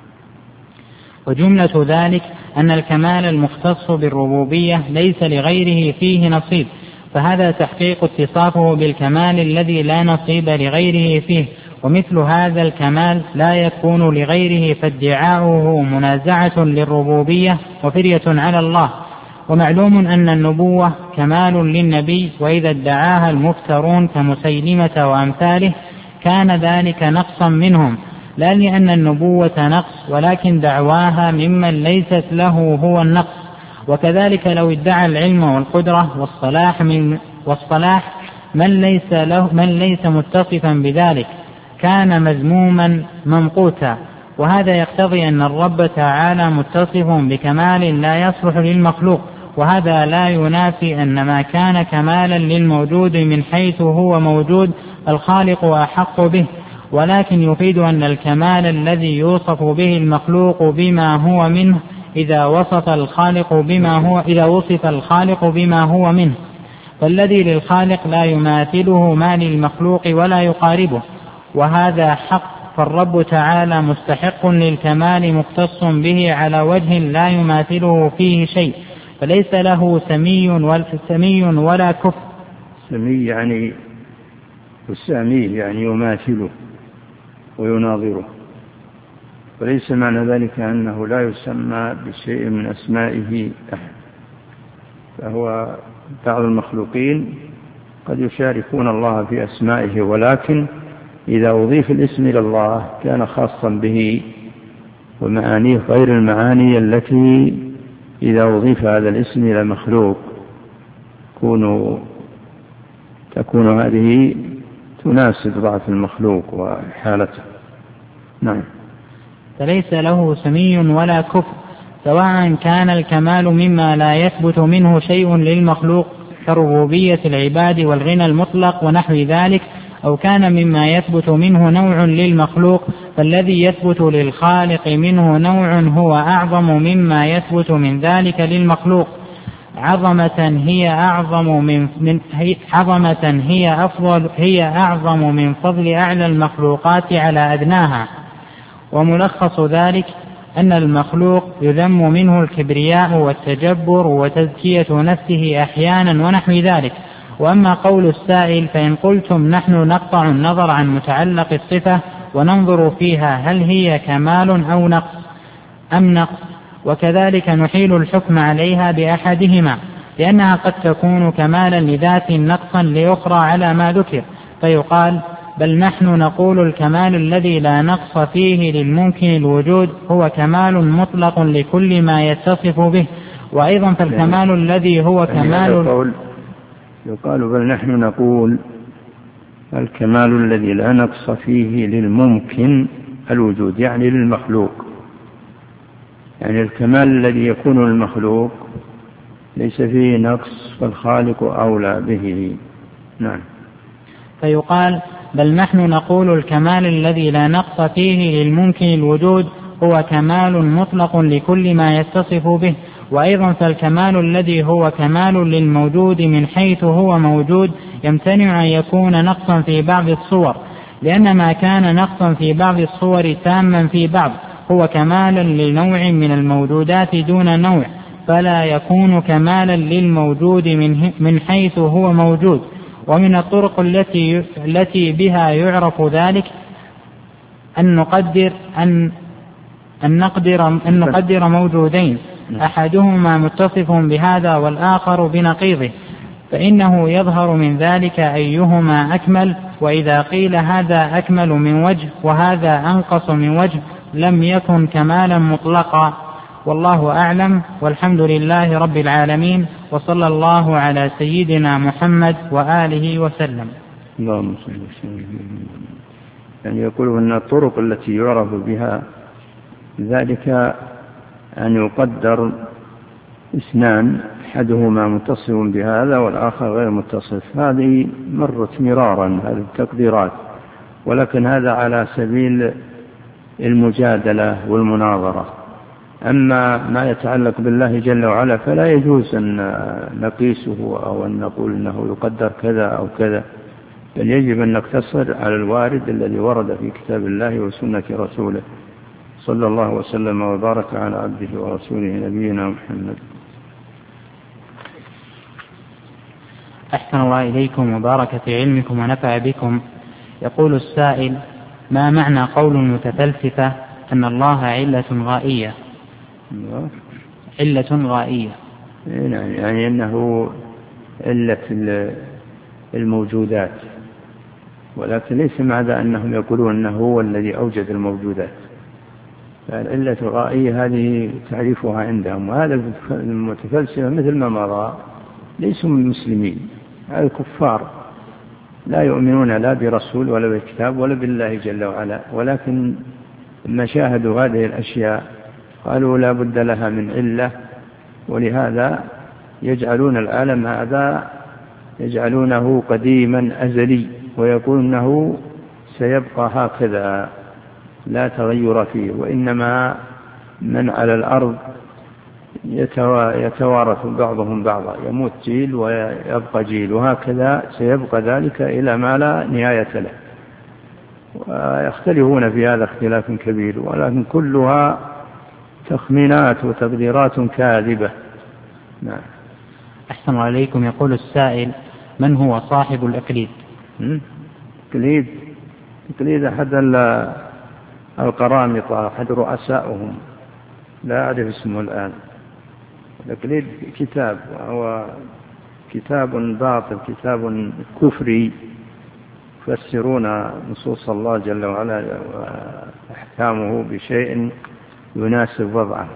وجملة ذلك أن الكمال المختص بالربوبية ليس لغيره فيه نصيب، فهذا تحقيق اتصافه بالكمال الذي لا نصيب لغيره فيه، ومثل هذا الكمال لا يكون لغيره، فادعاؤه منازعة للربوبية وفرية على الله. ومعلوم أن النبوة كمال للنبي، وإذا ادعاها المفترون كمسيلمة وأمثاله كان ذلك نقصا منهم، لا لأن النبوة نقص، ولكن دعواها ممن ليست له هو النقص. وكذلك لو ادعى العلم والقدرة والصلاح من, والصلاح من ليس, له من ليس متصفا بذلك كان مذموما ممقوتا، وهذا يقتضي أن الرب تعالى متصف بكمال لا يصلح للمخلوق، وهذا لا ينافي أن ما كان كمالا للموجود من حيث هو موجود الخالق أحق به، ولكن يفيد أن الكمال الذي يوصف به المخلوق بما هو منه إذا وصف الخالق بما هو إذا وصف الخالق بما هو منه، فالذي للخالق لا يماثله ما للمخلوق ولا يقاربه، وهذا حق. فالرب تعالى مستحق للكمال مختص به على وجه لا يماثله فيه شيء، فليس له سمي ولا, سمي ولا كفء. سمي يعني والسامي يعني يماثله ويناظره، وليس معنى ذلك أنه لا يسمى بشيء من أسمائه أحد، فهو بعض المخلوقين قد يشاركون الله في أسمائه، ولكن إذا أضيف الاسم إلى الله كان خاصا به، ومعانيه غير المعاني التي إذا أضيف هذا الاسم إلى مخلوق تكون تكون هذه تناسب ضعف المخلوق وحالته. نعم. فليس له سمي ولا كفء، سواء كان الكمال مما لا يثبت منه شيء للمخلوق كربوبية العباد والغنى المطلق ونحو ذلك، أو كان مما يثبت منه نوع للمخلوق، فالذي يثبت للخالق منه نوع هو أعظم مما يثبت من ذلك للمخلوق عظمة هي أعظم من, من هي عظمة هي أفضل هي أعظم من فضل أعلى المخلوقات على أدناها. وملخص ذلك أن المخلوق يذم منه الكبرياء والتجبر وتزكية نفسه أحيانا ونحو ذلك. وأما قول السائل فإن قلتم نحن نقطع النظر عن متعلق الصفة وننظر فيها هل هي كمال أو نقص أم نقص، وكذلك نحيل الحكم عليها بأحدهما، لأنها قد تكون كمالا لذات نقصا لأخرى على ما ذكر، فيقال بل نحن نقول الكمال الذي لا نقص فيه للممكن الوجود هو كمال مطلق لكل ما يتصف به. وأيضا فالكمال الذي هو كمال يقال بل نحن نقول الكمال الذي لا نقص فيه للممكن الوجود، يعني للمخلوق، يعني الكمال الذي يكون للمخلوق ليس فيه نقص فالخالق أولى به. نعم. فيقال بل نحن نقول الكمال الذي لا نقص فيه للممكن الوجود هو كمال مطلق لكل ما يتصف به. وأيضا فالكمال الذي هو كمال للموجود من حيث هو موجود يمتنع أن يكون نقصا في بعض الصور، لأن ما كان نقصا في بعض الصور تاما في بعض هو كمالا لنوع من الموجودات دون نوع، فلا يكون كمالا للموجود من حيث هو موجود. ومن الطرق التي التي بها يعرف ذلك أن نقدر أن أن نقدر أن نقدر موجودين أحدهما متصف بهذا والآخر بنقيضه، فإنه يظهر من ذلك أيهما أكمل، وإذا قيل هذا أكمل من وجه وهذا أنقص من وجه لم يكن كمالا مطلقا. والله أعلم، والحمد لله رب العالمين، وصلى الله على سيدنا محمد وآله وسلم. اللهم صل وسلم. يعني يقول أن الطرق التي يعرف بها ذلك أن يقدر اثنان أحدهما متصف بهذا والآخر غير متصف. هذه مرت مرارا هذه التقديرات، ولكن هذا على سبيل المجادلة والمناظرة. أما ما يتعلق بالله جل وعلا فلا يجوز أن نقيسه أو أن نقول أنه يقدر كذا أو كذا، بل يجب أن نقتصر على الوارد الذي ورد في كتاب الله وسنة رسوله صلى الله وسلم وبارك على عبده ورسوله نبينا محمد. أحسن الله إليكم وبارك في علمكم ونفع بكم. يقول السائل: ما معنى قول المتفلسفة أن الله علة غائية؟ علة غائية يعني أنه علة الموجودات، ولكن ليس معنى أنهم يقولون أنه هو الذي أوجد الموجودات. فالعلة الغائية هذه تعريفها عندهم، وهذا المتفلسفة مثل ما مضى ليسوا من المسلمين، هذا الكفار لا يؤمنون لا برسول ولا بالكتاب ولا بالله جل وعلا، ولكن لما شاهدوا هذه الأشياء قالوا لا بد لها من علة، ولهذا يجعلون العالم هذا يجعلونه قديما أزلي، ويقولونه سيبقى هكذا لا تغير فيه، وإنما من على الأرض يتوارث بعضهم بعضا، يموت جيل ويبقى جيل، وهكذا سيبقى ذلك إلى ما لا نهاية له. ويختلفون في هذا اختلاف كبير، ولكن كلها تخمينات وتقديرات كاذبة. نعم. أحسن عليكم. يقول السائل: من هو صاحب الإقليد؟ إقليد إقليد أحد القرامطة، أحد رؤسائهم، لا أعرف اسمه الآن. الإقليد كتاب، وهو كتاب باطل، كتاب كفري، يفسرون نصوص الله جل وعلا وأحكامه بشيء يناسب وضعه.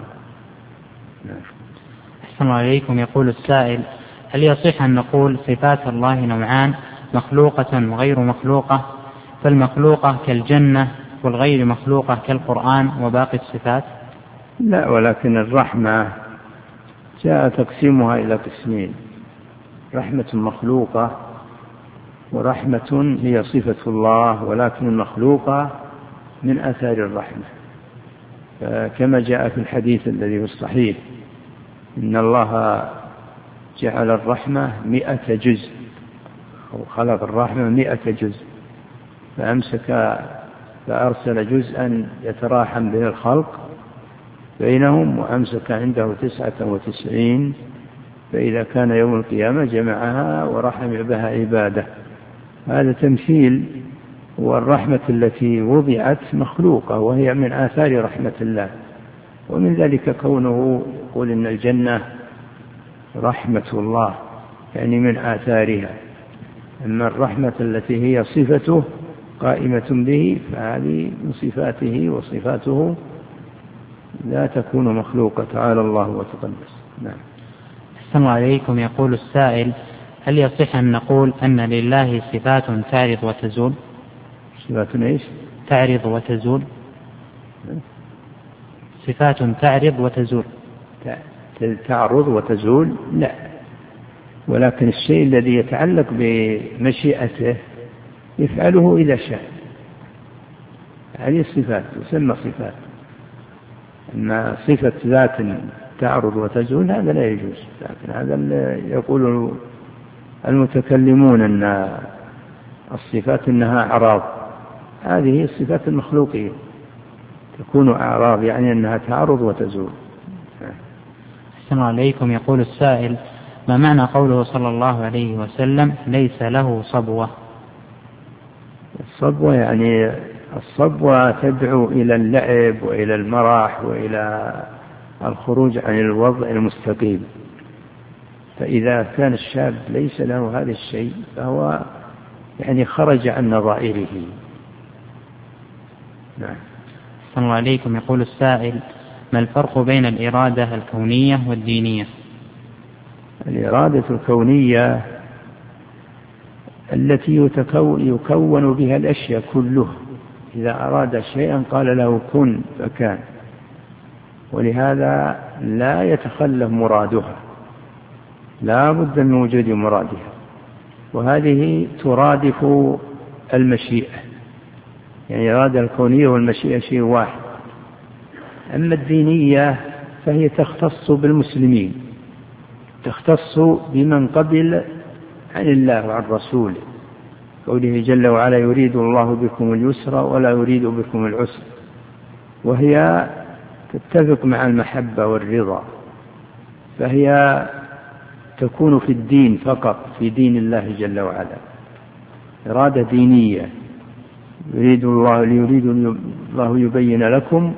أحسن عليكم. يقول السائل: هل يصح أن نقول صفات الله نوعان، مخلوقة وغير مخلوقة؟ فالمخلوقة كالجنة والغير مخلوقة كالقرآن وباقي الصفات؟ لا، ولكن الرحمة جاء تقسيمها إلى قسمين: رحمة مخلوقة ورحمة هي صفة الله، ولكن المخلوقة من آثار الرحمة، كما جاء في الحديث الذي في الصحيح: إن الله جعل الرحمة مئة جزء، أو خلق الرحمة مئة جزء، فأمسك فأرسل جزءا يتراحم به الخلق بينهم، وأمسك عنده تسعة وتسعين، فإذا كان يوم القيامة جمعها ورحم بها عباده. هذا تمثيل، والرحمة التي وضعت مخلوقة وهي من آثار رحمة الله، ومن ذلك كونه يقول إن الجنة رحمة الله، يعني من آثارها. أما الرحمة التي هي صفته قائمة به فهذه من صفاته، وصفاته لا تكون مخلوقة، تعالى الله وتقدس. نعم. أحسن عليكم. يقول السائل: هل يصح أن نقول أن لله صفات تعرض وتزول؟ صفات ايش؟ تعرض وتزول. صفات تعرض وتزول. تعرض وتزول؟ لا، ولكن الشيء الذي يتعلق بمشيئته يفعله إذا شاء، هذه الصفات تسمى صفات. أما صفة ذات تعرض وتزول هذا لا يجوز، لكن هذا يقول المتكلمون أن الصفات إنها أعراض، هذه الصفات المخلوقية تكون أعراض، يعني أنها تعرض وتزول. أحسن عليكم. يقول السائل: ما معنى قوله صلى الله عليه وسلم: ليس له صبوة؟ الصبوة يعني الصبوة تدعو إلى اللعب وإلى المرح وإلى الخروج عن الوضع المستقيم، فإذا كان الشاب ليس له هذا الشيء فهو يعني خرج عن نظائره. نعم. السلام عليكم. يقول السائل: ما الفرق بين الإرادة الكونية والدينية؟ الإرادة الكونية التي يكون بها الأشياء كله، إذا أراد شيئا قال له كن فكان، ولهذا لا يتخلف مرادها، لا بد من وجود مرادها، وهذه ترادف المشيئة، يعني الإرادة الكونية والمشيئة شيء واحد. أما الدينية فهي تختص بالمسلمين، تختص بمن قبل عن الله وعن رسوله، قوله جل وعلا يريد الله بكم اليسر ولا يريد بكم العسر، وهي تتفق مع المحبة والرضا، فهي تكون في الدين فقط، في دين الله جل وعلا، إرادة دينية، يريد الله ليريد الله يبين لكم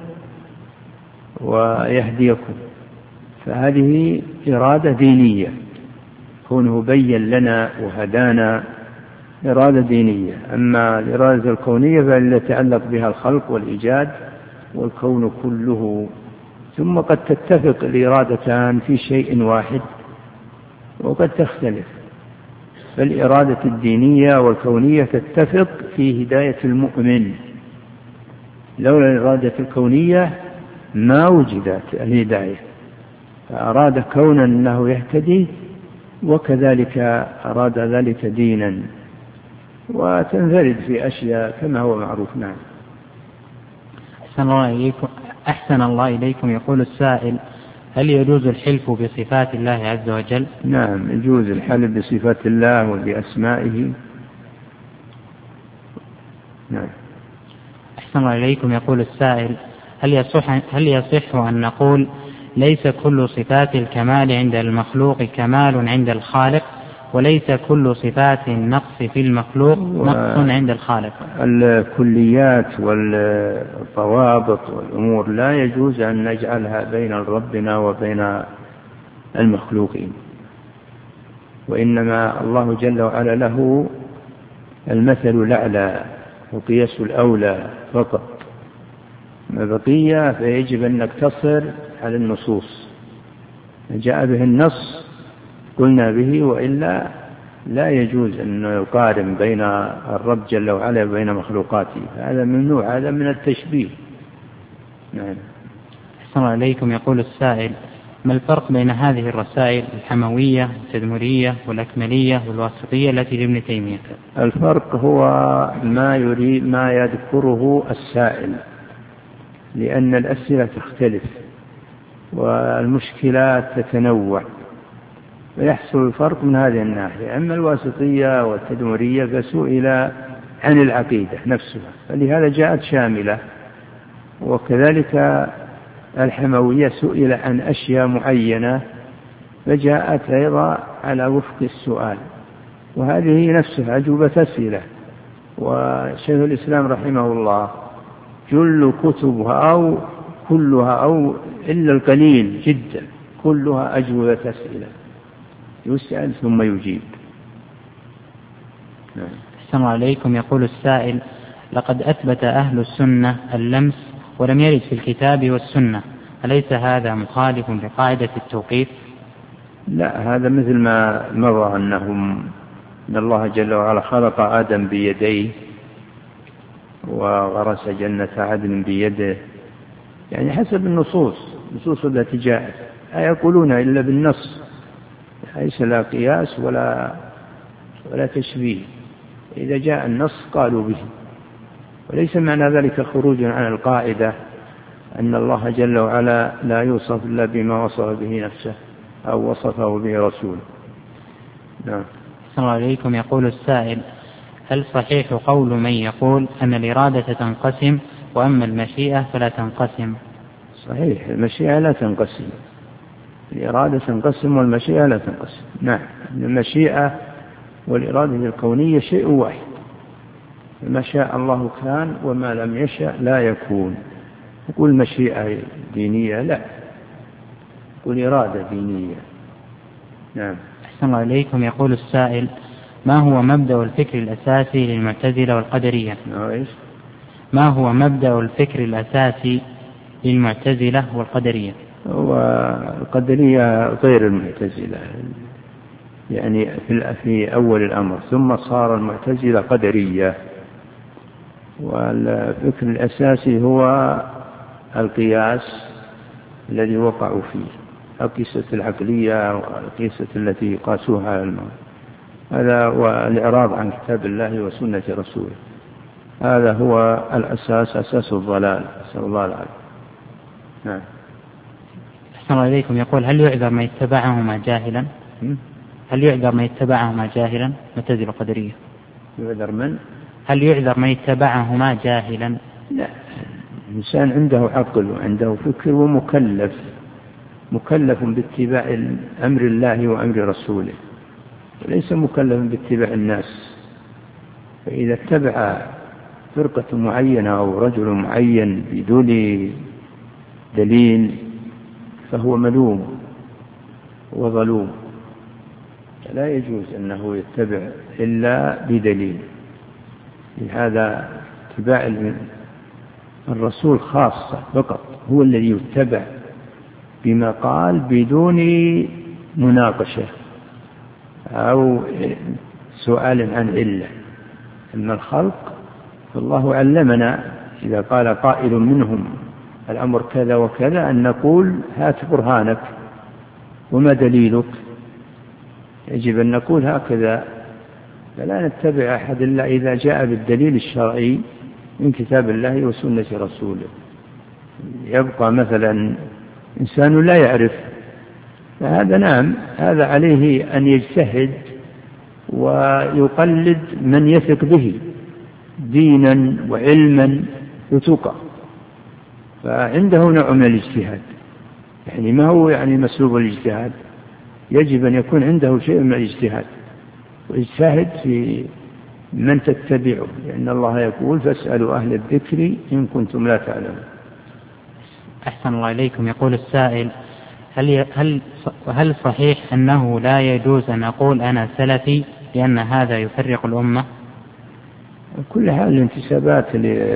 ويهديكم، فهذه إرادة دينية، كونه بين لنا وهدانا إرادة دينية. أما الإرادة الكونية فالتي يتعلق بها الخلق والإيجاد والكون كله، ثم قد تتفق الإرادتان في شيء واحد وقد تختلف، فالإرادة الدينية والكونية تتفق في هداية المؤمن، لولا الإرادة الكونية ما وجدت الهداية، فأراد كونا أنه يهتدي، وكذلك أراد ذلك دينا، وتنفرد في أشياء كما هو معروف. نعم. أحسن الله إليكم, أحسن الله إليكم يقول السائل: هل يجوز الحلف بصفات الله عز وجل؟ نعم، يجوز الحلف بصفات الله وبأسمائه. نعم. أحسن الله إليكم يقول السائل: هل يصح, هل يصح أن نقول ليس كل صفات الكمال عند المخلوق كمال عند الخالق، وليس كل صفات النقص في المخلوق نقص عند الخالق؟ الكليات والضوابط والأمور لا يجوز أن نجعلها بين ربنا وبين المخلوقين، وإنما الله جل وعلا له المثل الأعلى وقياس الأولى فقط، ما بقية فيجب أن نقتصر على النصوص، جاء به النص قلنا به، وإلا لا يجوز أن يقارن بين الرب جل وعلا وبين مخلوقاته، هذا ممنوع، هذا من التشبيه. نعم. أحسن الله إليكم يقول السائل: ما الفرق بين هذه الرسائل الحموية والتدمرية والأكملية والواسطية التي لابن تيمية؟ الفرق هو ما يريد ما يذكره السائل، لأن الأسئلة تختلف والمشكلات تتنوع، فيحصل الفرق من هذه الناحية. أما الواسطية والتدمرية فسئل عن العقيدة نفسها، فلهذا جاءت شاملة، وكذلك الحموية سئل عن أشياء معينة فجاءت أيضا على وفق السؤال، وهذه نفسها أجوبة أسئلة. وشيخ الإسلام رحمه الله جل كتبها أو كلها أو إلا القليل جدا كلها أجوبة أسئلة، يسأل ثم يجيب. أحسن الله عليكم يقول السائل: لقد أثبت أهل السنة اللمس ولم يرد في الكتاب والسنة، أليس هذا مخالف لقاعدة التوقيف؟ لا، هذا مثل ما مضى أنهم أن الله جل وعلا خلق آدم بيديه وغرس جنة عدن بيده، يعني حسب النصوص النصوص التي جاءت، لا يقولون إلا بالنص، ليس لا قياس ولا ولا تشبيه، إذا جاء النص قالوا به، وليس معنى ذلك خروج عن القاعدة أن الله جل وعلا لا يوصف إلا بما وصف به نفسه أو وصفه به رسوله. نعم. السلام عليكم يقول السائل: هل صحيح قول من يقول أن الإرادة تنقسم وأما المشيئة فلا تنقسم؟ صحيح، المشيئة لا تنقسم، الإرادة تنقسم والمشيئة لا تنقسم. نعم، المشيئة والإرادة الكونية شيء واحد، ما شاء الله كان وما لم يشاء لا يكون. يقول مشيئة دينية، لا، يقول إرادة دينية. نعم. أحسن الله إليكم يقول السائل: ما هو مبدأ الفكر الأساسي للمعتزلة والقدرية؟ نعم. ما هو مبدأ الفكر الأساسي للمعتزلة والقدرية؟ والقدرية غير المعتزلة، يعني في أول الأمر، ثم صار المعتزلة قدرية. والفكر الأساسي هو القياس الذي وقعوا فيه، القصة العقلية والقصة التي قاسوها على الموت، هذا والإعراض عن كتاب الله وسنة رسوله، هذا هو الأساس، أساس الضلال، نسأل الله العافية. نعم. أحسن الله إليكم. يقول: هل يعذر من اتبعهما جاهلا؟ هل يعذر من اتبعهما جاهلا؟ معتزلة القدرية. يعذر من؟ هل يعذر من اتبعهما جاهلا؟ لا، الإنسان عنده عقل وعنده فكر ومكلف، مكلف باتباع أمر الله وأمر رسوله، وليس مكلف باتباع الناس. فإذا اتبع فرقة معينة أو رجل معين بدون دليل فهو ملوم وظلوم، لا يجوز أنه يتبع إلا بدليل. لهذا اتباع الرسول خاصة فقط، هو الذي يتبع بما قال بدون مناقشة أو سؤال عن علة. أما الخلق فالله علمنا إذا قال قائل منهم الأمر كذا وكذا أن نقول هات برهانك وما دليلك، يجب أن نقول هكذا، فلا نتبع أحد إلا إذا جاء بالدليل الشرعي من كتاب الله وسنة رسوله. يبقى مثلا إنسان لا يعرف، فهذا نعم هذا عليه أن يجتهد ويقلد من يثق به دينا وعلما وتقى، فعنده نوع من الاجتهاد، يعني ما هو يعني مسلوب الاجتهاد، يجب أن يكون عنده شيء من الاجتهاد، واجتهد في من تتبعه، لأن الله يقول فاسألوا أهل الذكر إن كنتم لا تعلمون. أحسن الله إليكم. يقول السائل: هل هل هل صحيح أنه لا يجوز أن أقول أنا سلفي لأن هذا يفرق الأمة؟ كل هذه الانتسابات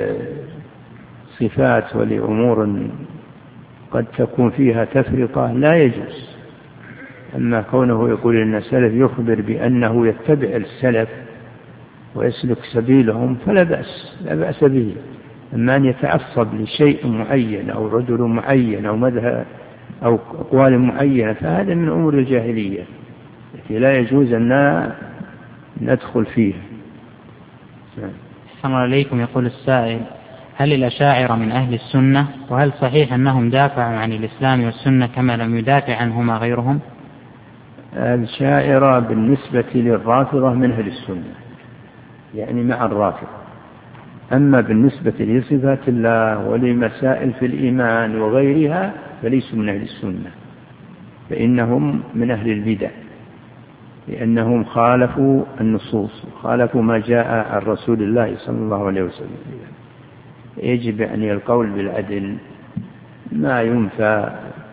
لصفات ولأمور قد تكون فيها تفرقة لا يجوز. أما كونه يقول إن السلف يخبر بأنه يتبع السلف ويسلك سبيلهم فلا بأس، لا بأس به. أما أن يتعصب لشيء معين أو رجل معين أو مذهب أو أقوال معينة فهذا من أمور الجاهلية التي لا يجوز أن ندخل فيها. أحسن الله إليكم. يقول السائل: هل الأشاعرة من أهل السنة؟ وهل صحيح أنهم دافعوا عن الإسلام والسنة كما لم يدافع عنهما غيرهم؟ الأشاعرة بالنسبة للرافضة من أهل السنة، يعني مع الرافضة. أما بالنسبة لصفات الله ولمسائل في الإيمان وغيرها فليسوا من أهل السنة، فإنهم من أهل البدع، لأنهم خالفوا النصوص، خالفوا ما جاء عن رسول الله صلى الله عليه وسلم. يجب يعني القول بالعدل، ما ينفى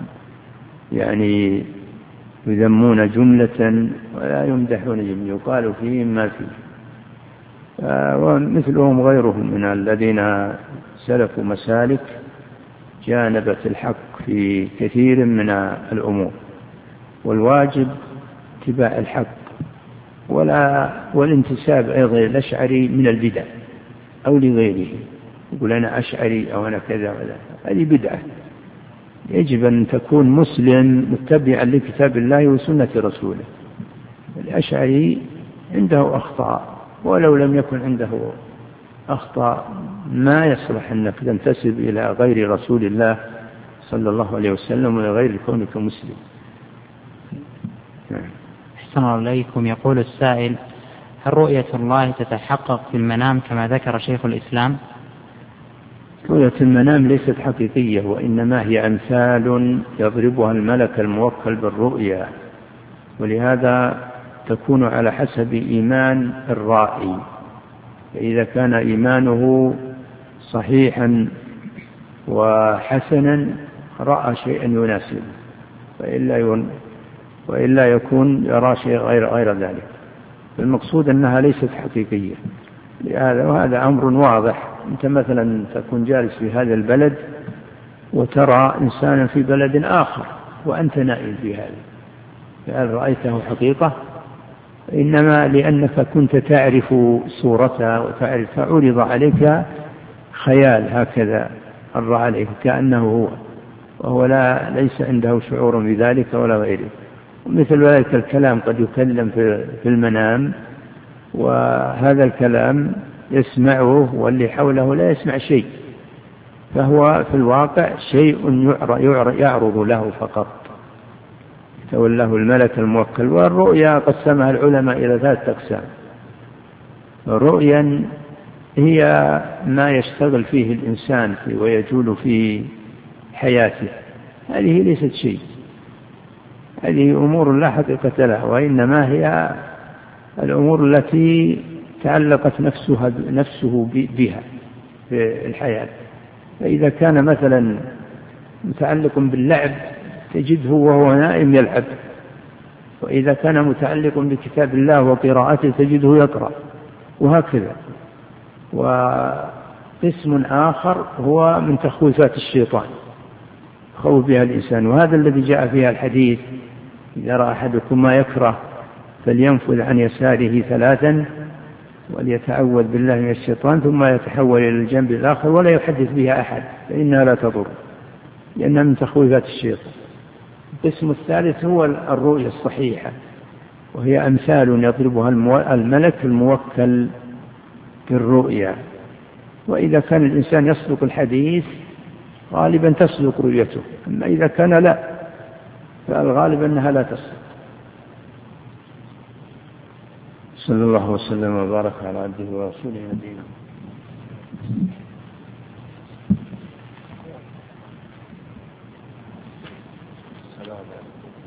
يعني يذمون جملة ولا يمدحون جملة، يقال فيهم ما فيه. ومثلهم غيرهم من الذين سلكوا مسالك جانبت الحق في كثير من الأمور، والواجب اتباع الحق ولا والانتساب أيضا الأشعري من البدع أو لغيره، يقول أنا أشعري أو أنا كذا ولا، هذه بدعة. يجب أن تكون مسلم متبعا لكتاب الله وسنة رسوله. الأشعري عنده أخطاء، ولو لم يكن عنده أخطاء ما يصلح أنك تنتسب إلى غير رسول الله صلى الله عليه وسلم ولا غير كونك مسلم. أحسن الله إليكم. يقول السائل: هل رؤية الله تتحقق في المنام كما ذكر شيخ الإسلام؟ رؤية المنام ليست حقيقية، وإنما هي أمثال يضربها الملك الموكل بالرؤيا، ولهذا تكون على حسب إيمان الرائي، فإذا كان إيمانه صحيحا وحسنا رأى شيئا يناسبه، وإلا وإلا يكون يرى شيء غير غير ذلك. المقصود أنها ليست حقيقية لهذا، وهذا أمر واضح. أنت مثلا تكون جالس في هذا البلد وترى إنسانا في بلد آخر وأنت نائم في هذا، فهل رأيته حقيقة؟ إنما لأنك كنت تعرف صورته وتعرف، فعرض عليك خيال هكذا، مر عليك كأنه هو، وهو لا ليس عنده شعور بذلك ولا غيره. مثل ذلك الكلام قد يكلم في المنام، وهذا الكلام يسمعه واللي حوله لا يسمع شيء، فهو في الواقع شيء يعرض له فقط، تولاه الملك الموكل. والرؤيا قسمها العلماء إلى ثلاثة أقسام. رؤيا هي ما يشتغل فيه الإنسان فيه ويجول في حياته، هذه ليست شيء، هذه أمور لا حقيقة لها، وإنما هي الأمور التي تعلقت نفسها نفسه بها في الحياة. فإذا كان مثلا متعلق باللعب تجده وهو نائم يلعب، وإذا كان متعلق بكتاب الله وقراءته تجده يقرأ، وهكذا. وقسم آخر هو من تخويفات الشيطان خوف بها الإنسان، وهذا الذي جاء فيها الحديث: إذا رأى أحدكم ما يكره فلينفذ عن يساره ثلاثا وليتعوذ بالله من الشيطان ثم يتحول إلى الجنب الآخر ولا يحدث بها أحد فإنها لا تضر، لأنها من تخويفات الشيطان. القسم الثالث هو الرؤيا الصحيحة، وهي أمثال يضربها الملك الموكل بالرؤيا. وإذا كان الإنسان يصدق الحديث غالبا تصدق رؤيته، أما إذا كان لا فالغالب أنها لا تصدق. صلى الله وسلم وبارك على عبده ورسوله نبينا. السلام عليكم.